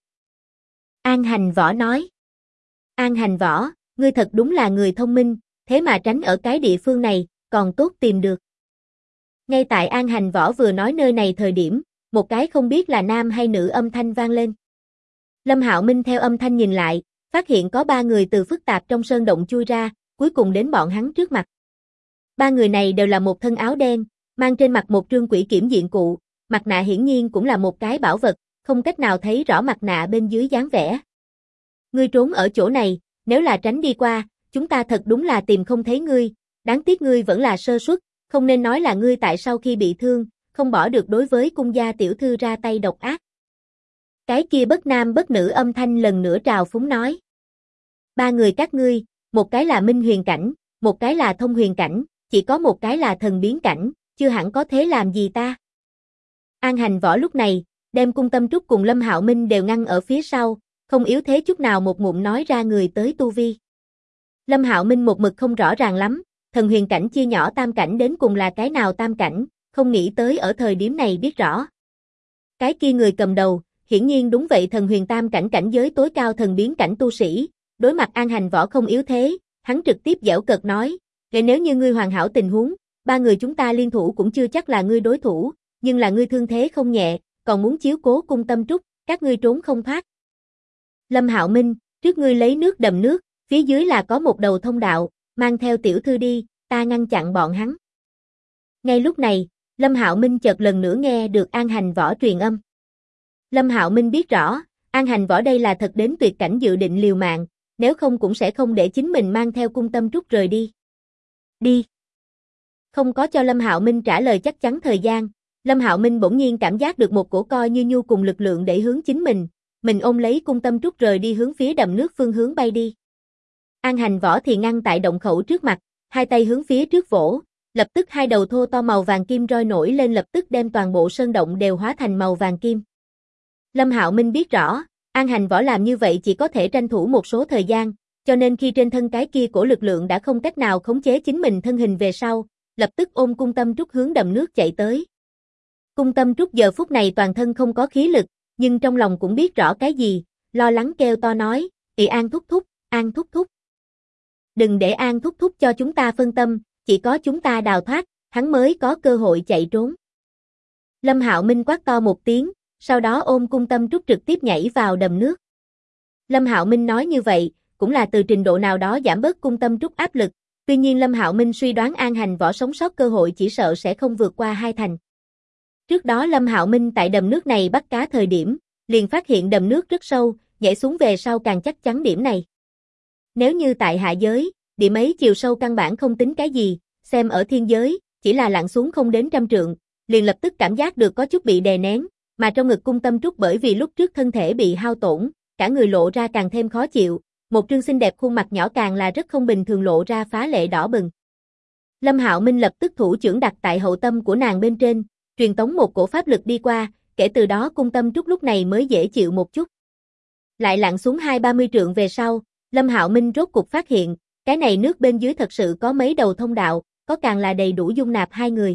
An Hành Võ nói. An Hành Võ, ngươi thật đúng là người thông minh, thế mà tránh ở cái địa phương này, còn tốt tìm được. Ngay tại An Hành Võ vừa nói nơi này thời điểm, một cái không biết là nam hay nữ âm thanh vang lên. Lâm Hạo Minh theo âm thanh nhìn lại, phát hiện có 3 người từ phức tạp trong sơn động chui ra, cuối cùng đến bọn hắn trước mặt. 3 người này đều là một thân áo đen, mang trên mặt một trương quỷ kiểm diện cụ, mặt nạ hiển nhiên cũng là một cái bảo vật, không cách nào thấy rõ mặt nạ bên dưới dáng vẻ. Ngươi trốn ở chỗ này, nếu là tránh đi qua, chúng ta thật đúng là tìm không thấy ngươi, đáng tiếc ngươi vẫn là sơ suất, không nên nói là ngươi tại sau khi bị thương, không bỏ được đối với cung gia tiểu thư ra tay độc ác. Cái kia bất nam bất nữ âm thanh lần nữa trào phúng nói. Ba người các ngươi, một cái là minh huyền cảnh, một cái là thông huyền cảnh, chỉ có một cái là thần biến cảnh, chưa hẳn có thế làm gì ta. An Hành Võ lúc này, đem Cung Tâm Trúc cùng Lâm Hạo Minh đều ngăn ở phía sau, không yếu thế chút nào một ngụm nói ra người tới tu vi. Lâm Hạo Minh một mực không rõ ràng lắm, thần huyền cảnh chia nhỏ tam cảnh đến cùng là cái nào tam cảnh, không nghĩ tới ở thời điểm này biết rõ. Cái kia người cầm đầu, hiển nhiên đúng vậy thần huyền tam cảnh cảnh giới tối cao thần biến cảnh tu sĩ, đối mặt An Hành Võ không yếu thế, hắn trực tiếp giễu cợt nói, nếu như ngươi hoàn hảo tình huống, ba người chúng ta liên thủ cũng chưa chắc là ngươi đối thủ, nhưng là ngươi thương thế không nhẹ, còn muốn chiếu cố Cung Tâm Trúc, các ngươi trốn không thoát. Lâm Hạo Minh, trước ngươi lấy nước đầm nước, phía dưới là có một đầu thông đạo, mang theo tiểu thư đi, ta ngăn chặn bọn hắn. Ngay lúc này, Lâm Hạo Minh chợt lần nữa nghe được An Hành Võ truyền âm. Lâm Hạo Minh biết rõ, An Hành Võ đây là thật đến tuyệt cảnh dự định liều mạng, nếu không cũng sẽ không để chính mình mang theo Cung Tâm Trúc rời đi. Đi. Không có cho Lâm Hạo Minh trả lời chắc chắn thời gian, Lâm Hạo Minh bỗng nhiên cảm giác được một cổ coi như nhu cùng lực lượng để hướng chính mình ôm lấy Cung Tâm Trúc rời đi hướng phía đầm nước phương hướng bay đi. An Hành Võ thì ngăn tại động khẩu trước mặt, hai tay hướng phía trước vỗ, lập tức hai đầu thô to màu vàng kim roi nổi lên lập tức đem toàn bộ sơn động đều hóa thành màu vàng kim. Lâm Hạo Minh biết rõ, An Hành Võ làm như vậy chỉ có thể tranh thủ một số thời gian, cho nên khi trên thân cái kia cổ lực lượng đã không cách nào khống chế chính mình thân hình về sau, lập tức ôm Cung Tâm Trúc hướng đầm nước chạy tới. Cung Tâm Trúc giờ phút này toàn thân không có khí lực, nhưng trong lòng cũng biết rõ cái gì, lo lắng kêu to nói, An thúc thúc, An thúc thúc. Đừng để An thúc thúc cho chúng ta phân tâm, chỉ có chúng ta đào thoát, hắn mới có cơ hội chạy trốn. Lâm Hạo Minh quát to một tiếng, sau đó ôm Cung Tâm Trúc trực tiếp nhảy vào đầm nước. Lâm Hạo Minh nói như vậy, cũng là từ trình độ nào đó giảm bớt Cung Tâm Trúc áp lực, tuy nhiên Lâm Hạo Minh suy đoán An Hành Võ sống sót cơ hội chỉ sợ sẽ không vượt qua 2 thành. Trước đó Lâm Hạo Minh tại đầm nước này bắt cá thời điểm, liền phát hiện đầm nước rất sâu, nhảy xuống về sau càng chắc chắn điểm này. Nếu như tại hạ giới, điểm ấy chiều sâu căn bản không tính cái gì, xem ở thiên giới, chỉ là lặn xuống không đến 100 trượng, liền lập tức cảm giác được có chút bị đè nén, mà trong ngực Cung Tâm Trúc bởi vì lúc trước thân thể bị hao tổn, cả người lộ ra càng thêm khó chịu, một trương xinh đẹp khuôn mặt nhỏ càng là rất không bình thường lộ ra phá lệ đỏ bừng. Lâm Hạo Minh lập tức thủ chưởng đặt tại hậu tâm của nàng bên trên, truyền tống một cổ pháp lực đi qua, kể từ đó Cung Tâm Trúc lúc này mới dễ chịu một chút. Lại lặn xuống 20-30 trượng về sau, Lâm Hạo Minh rốt cục phát hiện, cái này nước bên dưới thật sự có mấy đầu thông đạo, có càng là đầy đủ dung nạp hai người.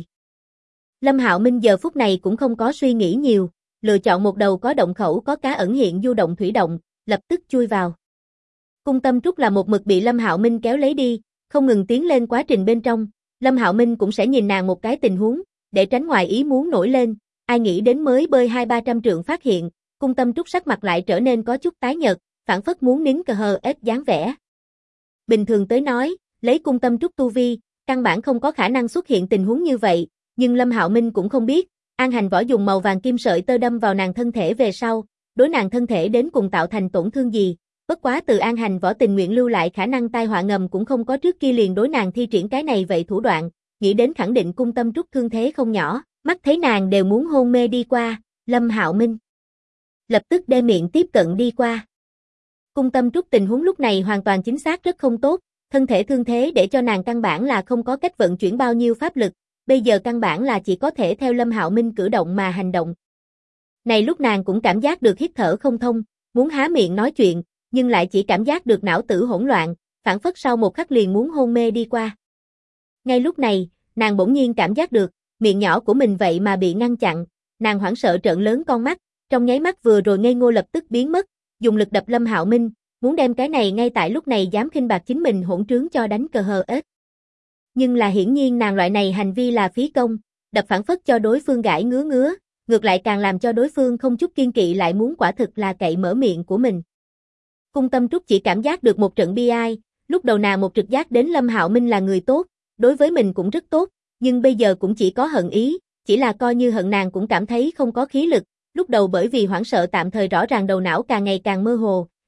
Lâm Hạo Minh giờ phút này cũng không có suy nghĩ nhiều, lựa chọn một đầu có động khẩu có cá ẩn hiện du động thủy động, lập tức chui vào. Cung Tâm Trúc là một mực bị Lâm Hạo Minh kéo lấy đi, không ngừng tiến lên quá trình bên trong, Lâm Hạo Minh cũng sẽ nhìn nàng một cái tình huống, để tránh ngoài ý muốn nổi lên, ai nghĩ đến mới bơi 200-300 trượng phát hiện, Cung Tâm Trúc sắc mặt lại trở nên có chút tái nhợt, phảng phất muốn nín cờ hờ ép dáng vẻ. Bình thường tới nói, lấy Cung Tâm Trúc tu vi, căn bản không có khả năng xuất hiện tình huống như vậy, nhưng Lâm Hạo Minh cũng không biết, An Hành Võ dùng màu vàng kim sợi tơ đâm vào nàng thân thể về sau, đối nàng thân thể đến cùng tạo thành tổn thương gì, bất quá từ An Hành Võ tình nguyện lưu lại khả năng tai họa ngầm cũng không có trước kia liền đối nàng thi triển cái này vậy thủ đoạn, nghĩ đến khẳng định Cung Tâm Trúc thương thế không nhỏ, mắt thấy nàng đều muốn hôn mê đi qua, Lâm Hạo Minh lập tức đem miệng tiếp cận đi qua. Cung Tâm Trúc tình huống lúc này hoàn toàn chính xác rất không tốt, thân thể thương thế để cho nàng căn bản là không có cách vận chuyển bao nhiêu pháp lực, bây giờ căn bản là chỉ có thể theo Lâm Hạo Minh cử động mà hành động. Này lúc nàng cũng cảm giác được hít thở không thông, muốn há miệng nói chuyện, nhưng lại chỉ cảm giác được não tử hỗn loạn, phảng phất sau một khắc liền muốn hôn mê đi qua. Ngay lúc này, nàng bỗng nhiên cảm giác được, miệng nhỏ của mình vậy mà bị ngăn chặn, nàng hoảng sợ trợn lớn con mắt, trong nháy mắt vừa rồi ngây ngô lập tức biến mất, dùng lực đập Lâm Hạo Minh, muốn đem cái này ngay tại lúc này dám khinh bạc chính mình hỗn trướng cho đánh cờ hờ ếch. Nhưng là hiển nhiên nàng loại này hành vi là phí công, đập phản phất cho đối phương gãi ngứa ngứa, ngược lại càng làm cho đối phương không chút kiên kỵ lại muốn quả thực là cậy mở miệng của mình. Cung Tâm Trúc chỉ cảm giác được một trận bi ai, lúc đầu nàng một trực giác đến Lâm Hạo Minh là người tốt, đối với mình cũng rất tốt, nhưng bây giờ cũng chỉ có hận ý, chỉ là coi như hận nàng cũng cảm thấy không có khí lực, lúc đầu bởi vì hoảng sợ tạm thời rõ ràng đầu não càng ngày càng mơ hồ,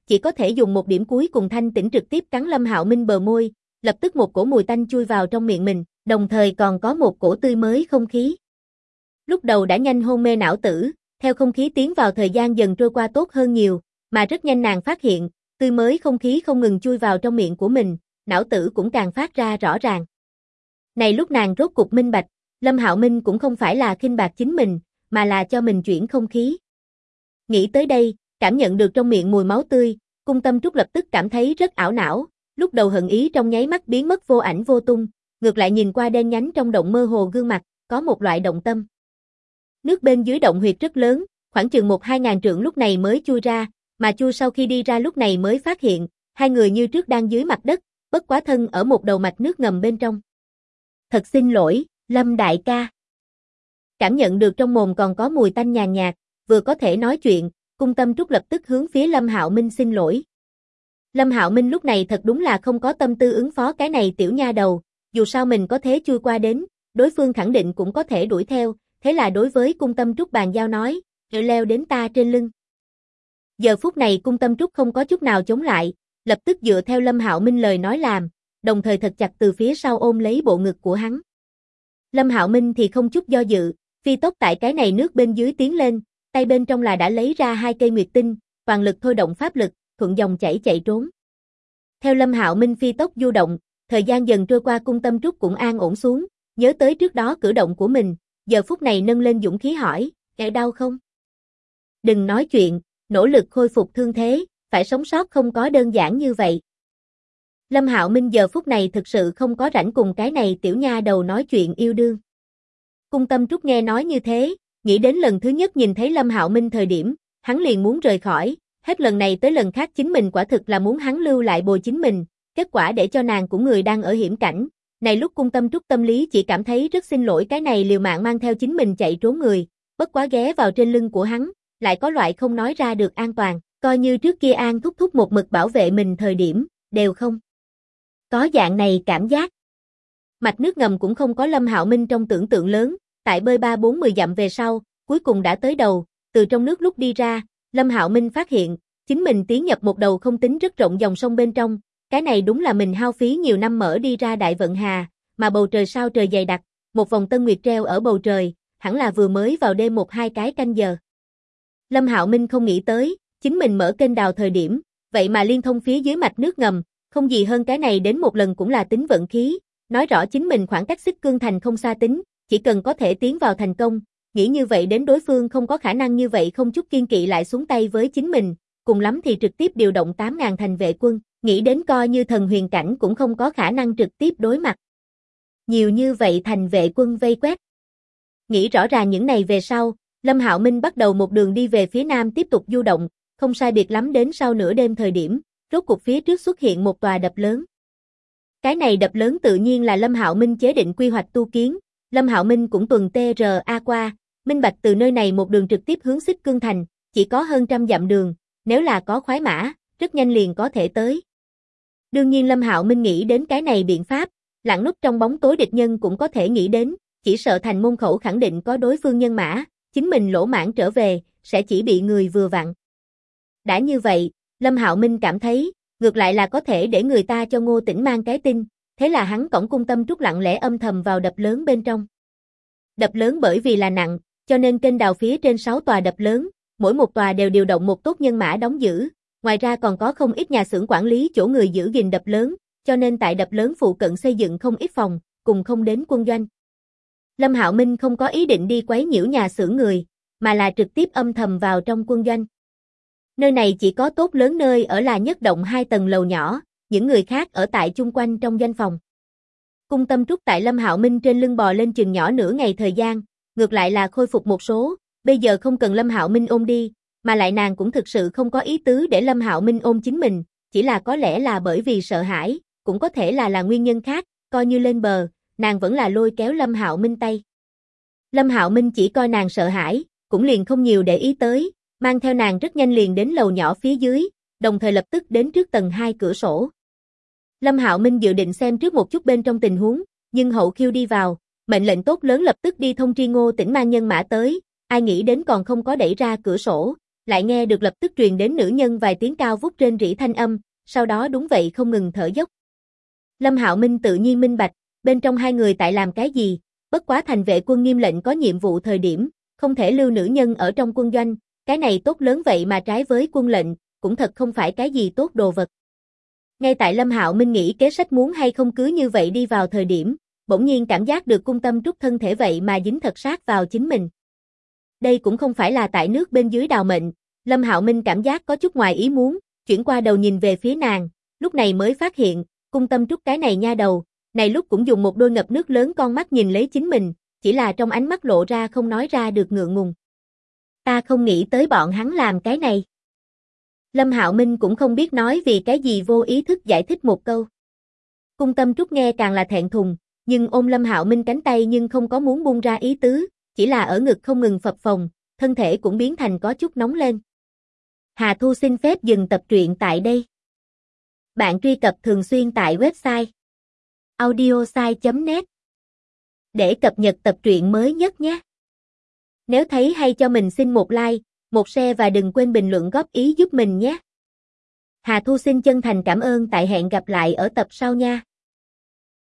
chỉ có thể dùng một điểm cuối cùng thanh tĩnh trực tiếp cắn Lâm Hạo Minh bờ môi, lập tức một cổ mùi tanh chui vào trong miệng mình, đồng thời còn có một cổ tươi mới không khí. Lúc đầu đã nhanh hôn mê não tử, theo không khí tiến vào thời gian dần trôi qua tốt hơn nhiều, mà rất nhanh nàng phát hiện, tươi mới không khí không ngừng chui vào trong miệng của mình, não tử cũng càng phát ra rõ ràng. Này lúc nàng rốt cục minh bạch, Lâm Hạo Minh cũng không phải là khinh bạc chính mình, mà là cho mình chuyển không khí. Nghĩ tới đây, cảm nhận được trong miệng mùi máu tươi, Cung Tâm Trúc lập tức cảm thấy rất ảo não, lúc đầu hận ý trong nháy mắt biến mất vô ảnh vô tung, ngược lại nhìn qua đen nhánh trong động mơ hồ gương mặt, có một loại động tâm. Nước bên dưới động huyệt rất lớn, khoảng chừng 1-2 ngàn trượng lúc này mới chui ra, mà Chu sau khi đi ra lúc này mới phát hiện, hai người như trước đang dưới mặt đất, bất quá thân ở một đầu mạch nước ngầm bên trong. Thật xin lỗi, Lâm đại ca. Cảm nhận được trong mồm còn có mùi tanh nhàn nhạt, vừa có thể nói chuyện, Cung Tâm Trúc lập tức hướng phía Lâm Hạo Minh xin lỗi. Lâm Hạo Minh lúc này thật đúng là không có tâm tư ứng phó cái này tiểu nha đầu, dù sao mình có thế chui qua đến, đối phương khẳng định cũng có thể đuổi theo, thế là đối với Cung Tâm Trúc bàn giao nói, leo đến ta trên lưng. Giờ phút này Cung Tâm Trúc không có chút nào chống lại, lập tức dựa theo Lâm Hạo Minh lời nói làm, đồng thời thật chặt từ phía sau ôm lấy bộ ngực của hắn. Lâm Hạo Minh thì không chút do dự, phi tốc tại cái này nước bên dưới tiến lên, tay bên trong là đã lấy ra 2 cây nguyệt tinh, toàn lực thôi động pháp lực, thuận dòng chảy chạy trốn. Theo Lâm Hạo Minh phi tốc du động, thời gian dần trôi qua Cung Tâm Trúc cũng an ổn xuống, nhớ tới trước đó cử động của mình, giờ phút này nâng lên dũng khí hỏi, đau không? Đừng nói chuyện, nỗ lực khôi phục thương thế, phải sống sót không có đơn giản như vậy. Lâm Hạo Minh giờ phút này thực sự không có rảnh cùng cái này tiểu nha đầu nói chuyện yêu đương. Cung Tâm Trúc nghe nói như thế, nghĩ đến lần thứ nhất nhìn thấy Lâm Hạo Minh thời điểm, hắn liền muốn rời khỏi, hết lần này tới lần khác chính mình quả thực là muốn hắn lưu lại bồi chính mình, kết quả để cho nàng của người đang ở hiểm cảnh. Này lúc Cung Tâm Trúc tâm lý chỉ cảm thấy rất xin lỗi cái này liều mạng mang theo chính mình chạy trốn người, bất quá ghé vào trên lưng của hắn, lại có loại không nói ra được an toàn, coi như trước kia An thúc thúc một mực bảo vệ mình thời điểm, đều không có dạng này cảm giác. Mạch nước ngầm cũng không có Lâm Hạo Minh trong tưởng tượng lớn, tại bơi 3-4-10 dặm về sau, cuối cùng đã tới đầu, từ trong nước lúc đi ra, Lâm Hạo Minh phát hiện, chính mình tiến nhập một đầu không tính rất rộng dòng sông bên trong, cái này đúng là mình hao phí nhiều năm mở đi ra Đại Vận Hà, mà bầu trời sao trời dày đặc, một vòng tân nguyệt treo ở bầu trời, hẳn là vừa mới vào đêm 1-2 cái canh giờ. Lâm Hạo Minh không nghĩ tới, chính mình mở kênh đào thời điểm, vậy mà liên thông phía dưới mạch nước ngầm, không gì hơn cái này đến một lần cũng là tính vận khí, nói rõ chính mình khoảng cách Xích Cương Thành không xa tính, chỉ cần có thể tiến vào thành công, nghĩ như vậy đến đối phương không có khả năng như vậy không chút kiên kỵ lại xuống tay với chính mình, cùng lắm thì trực tiếp điều động 8.000 thành vệ quân, nghĩ đến coi như thần huyền cảnh cũng không có khả năng trực tiếp đối mặt. Nhiều như vậy thành vệ quân vây quét. Nghĩ rõ ràng những này về sau, Lâm Hạo Minh bắt đầu một đường đi về phía nam tiếp tục du động, không sai biệt lắm đến sau nửa đêm thời điểm, rốt cục phía trước xuất hiện một tòa đập lớn. Cái này đập lớn tự nhiên là Lâm Hạo Minh chế định quy hoạch tu kiến, Lâm Hạo Minh cũng tuần TRA qua, minh bạch từ nơi này một đường trực tiếp hướng Xích Cương Thành, chỉ có hơn 100 dặm đường, nếu là có khoái mã, rất nhanh liền có thể tới. Đương nhiên Lâm Hạo Minh nghĩ đến cái này biện pháp, lặng núp trong bóng tối địch nhân cũng có thể nghĩ đến, chỉ sợ thành môn khẩu khẳng định có đối phương nhân mã, chính mình lỗ mãng trở về, sẽ chỉ bị người vừa vặn. Đã như vậy, Lâm Hạo Minh cảm thấy, ngược lại là có thể để người ta cho Ngô Tĩnh mang cái tin, thế là hắn cõng Cung Tâm Trúc lặng lẽ âm thầm vào đập lớn bên trong. Đập lớn bởi vì là nặng, cho nên kênh đào phía trên 6 tòa đập lớn, mỗi một tòa đều điều động một tốt nhân mã đóng giữ, ngoài ra còn có không ít nhà xưởng quản lý chỗ người giữ gìn đập lớn, cho nên tại đập lớn phụ cận xây dựng không ít phòng, cùng không đến quân doanh. Lâm Hạo Minh không có ý định đi quấy nhiễu nhà xưởng người, mà là trực tiếp âm thầm vào trong quân doanh. Nơi này chỉ có tốt lớn nơi ở là nhất động 2 tầng lầu nhỏ, những người khác ở tại chung quanh trong doanh phòng. Cung Tâm Trúc tại Lâm Hạo Minh trên lưng bò lên chừng nhỏ nửa ngày thời gian, ngược lại là khôi phục một số, bây giờ không cần Lâm Hạo Minh ôm đi, mà lại nàng cũng thực sự không có ý tứ để Lâm Hạo Minh ôm chính mình, chỉ là có lẽ là bởi vì sợ hãi, cũng có thể là nguyên nhân khác, coi như lên bờ, nàng vẫn là lôi kéo Lâm Hạo Minh tay. Lâm Hạo Minh chỉ coi nàng sợ hãi, cũng liền không nhiều để ý tới, mang theo nàng rất nhanh liền đến lầu nhỏ phía dưới, đồng thời lập tức đến trước tầng 2 cửa sổ. Lâm Hạo Minh dự định xem trước một chút bên trong tình huống, nhưng hậu khiêu đi vào, mệnh lệnh tốt lớn lập tức đi thông tri Ngô Tĩnh mang nhân mã tới, ai nghĩ đến còn không có đẩy ra cửa sổ, lại nghe được lập tức truyền đến nữ nhân vài tiếng cao vút rên rỉ thanh âm, sau đó đúng vậy không ngừng thở dốc. Lâm Hạo Minh tự nhiên minh bạch, bên trong hai người tại làm cái gì, bất quá thành vệ quân nghiêm lệnh có nhiệm vụ thời điểm, không thể lưu nữ nhân ở trong quân doanh, cái này tốt lớn vậy mà trái với quân lệnh, cũng thật không phải cái gì tốt đồ vật. Ngay tại Lâm Hạo Minh nghĩ kế sách muốn hay không cứ như vậy đi vào thời điểm, bỗng nhiên cảm giác được Cung Tâm Trúc thân thể vậy mà dính thật sát vào chính mình. Đây cũng không phải là tại nước bên dưới đào mệnh, Lâm Hạo Minh cảm giác có chút ngoài ý muốn, chuyển qua đầu nhìn về phía nàng, lúc này mới phát hiện, Cung Tâm Trúc cái này nha đầu, này lúc cũng dùng một đôi ngập nước lớn con mắt nhìn lấy chính mình, chỉ là trong ánh mắt lộ ra không nói ra được ngượng ngùng. Ta không nghĩ tới bọn hắn làm cái này. Lâm Hạo Minh cũng không biết nói vì cái gì vô ý thức giải thích một câu. Cung Tâm Trúc nghe càng là thẹn thùng, nhưng ôm Lâm Hạo Minh cánh tay nhưng không có muốn buông ra ý tứ, chỉ là ở ngực không ngừng phập phồng, thân thể cũng biến thành có chút nóng lên. Hà Thu xin phép dừng tập truyện tại đây. Bạn truy cập thường xuyên tại website audiosai.net để cập nhật tập truyện mới nhất nhé. Nếu thấy hay cho mình xin một like, một share và đừng quên bình luận góp ý giúp mình nhé. Hà Thu xin chân thành cảm ơn, tại hẹn gặp lại ở tập sau nha.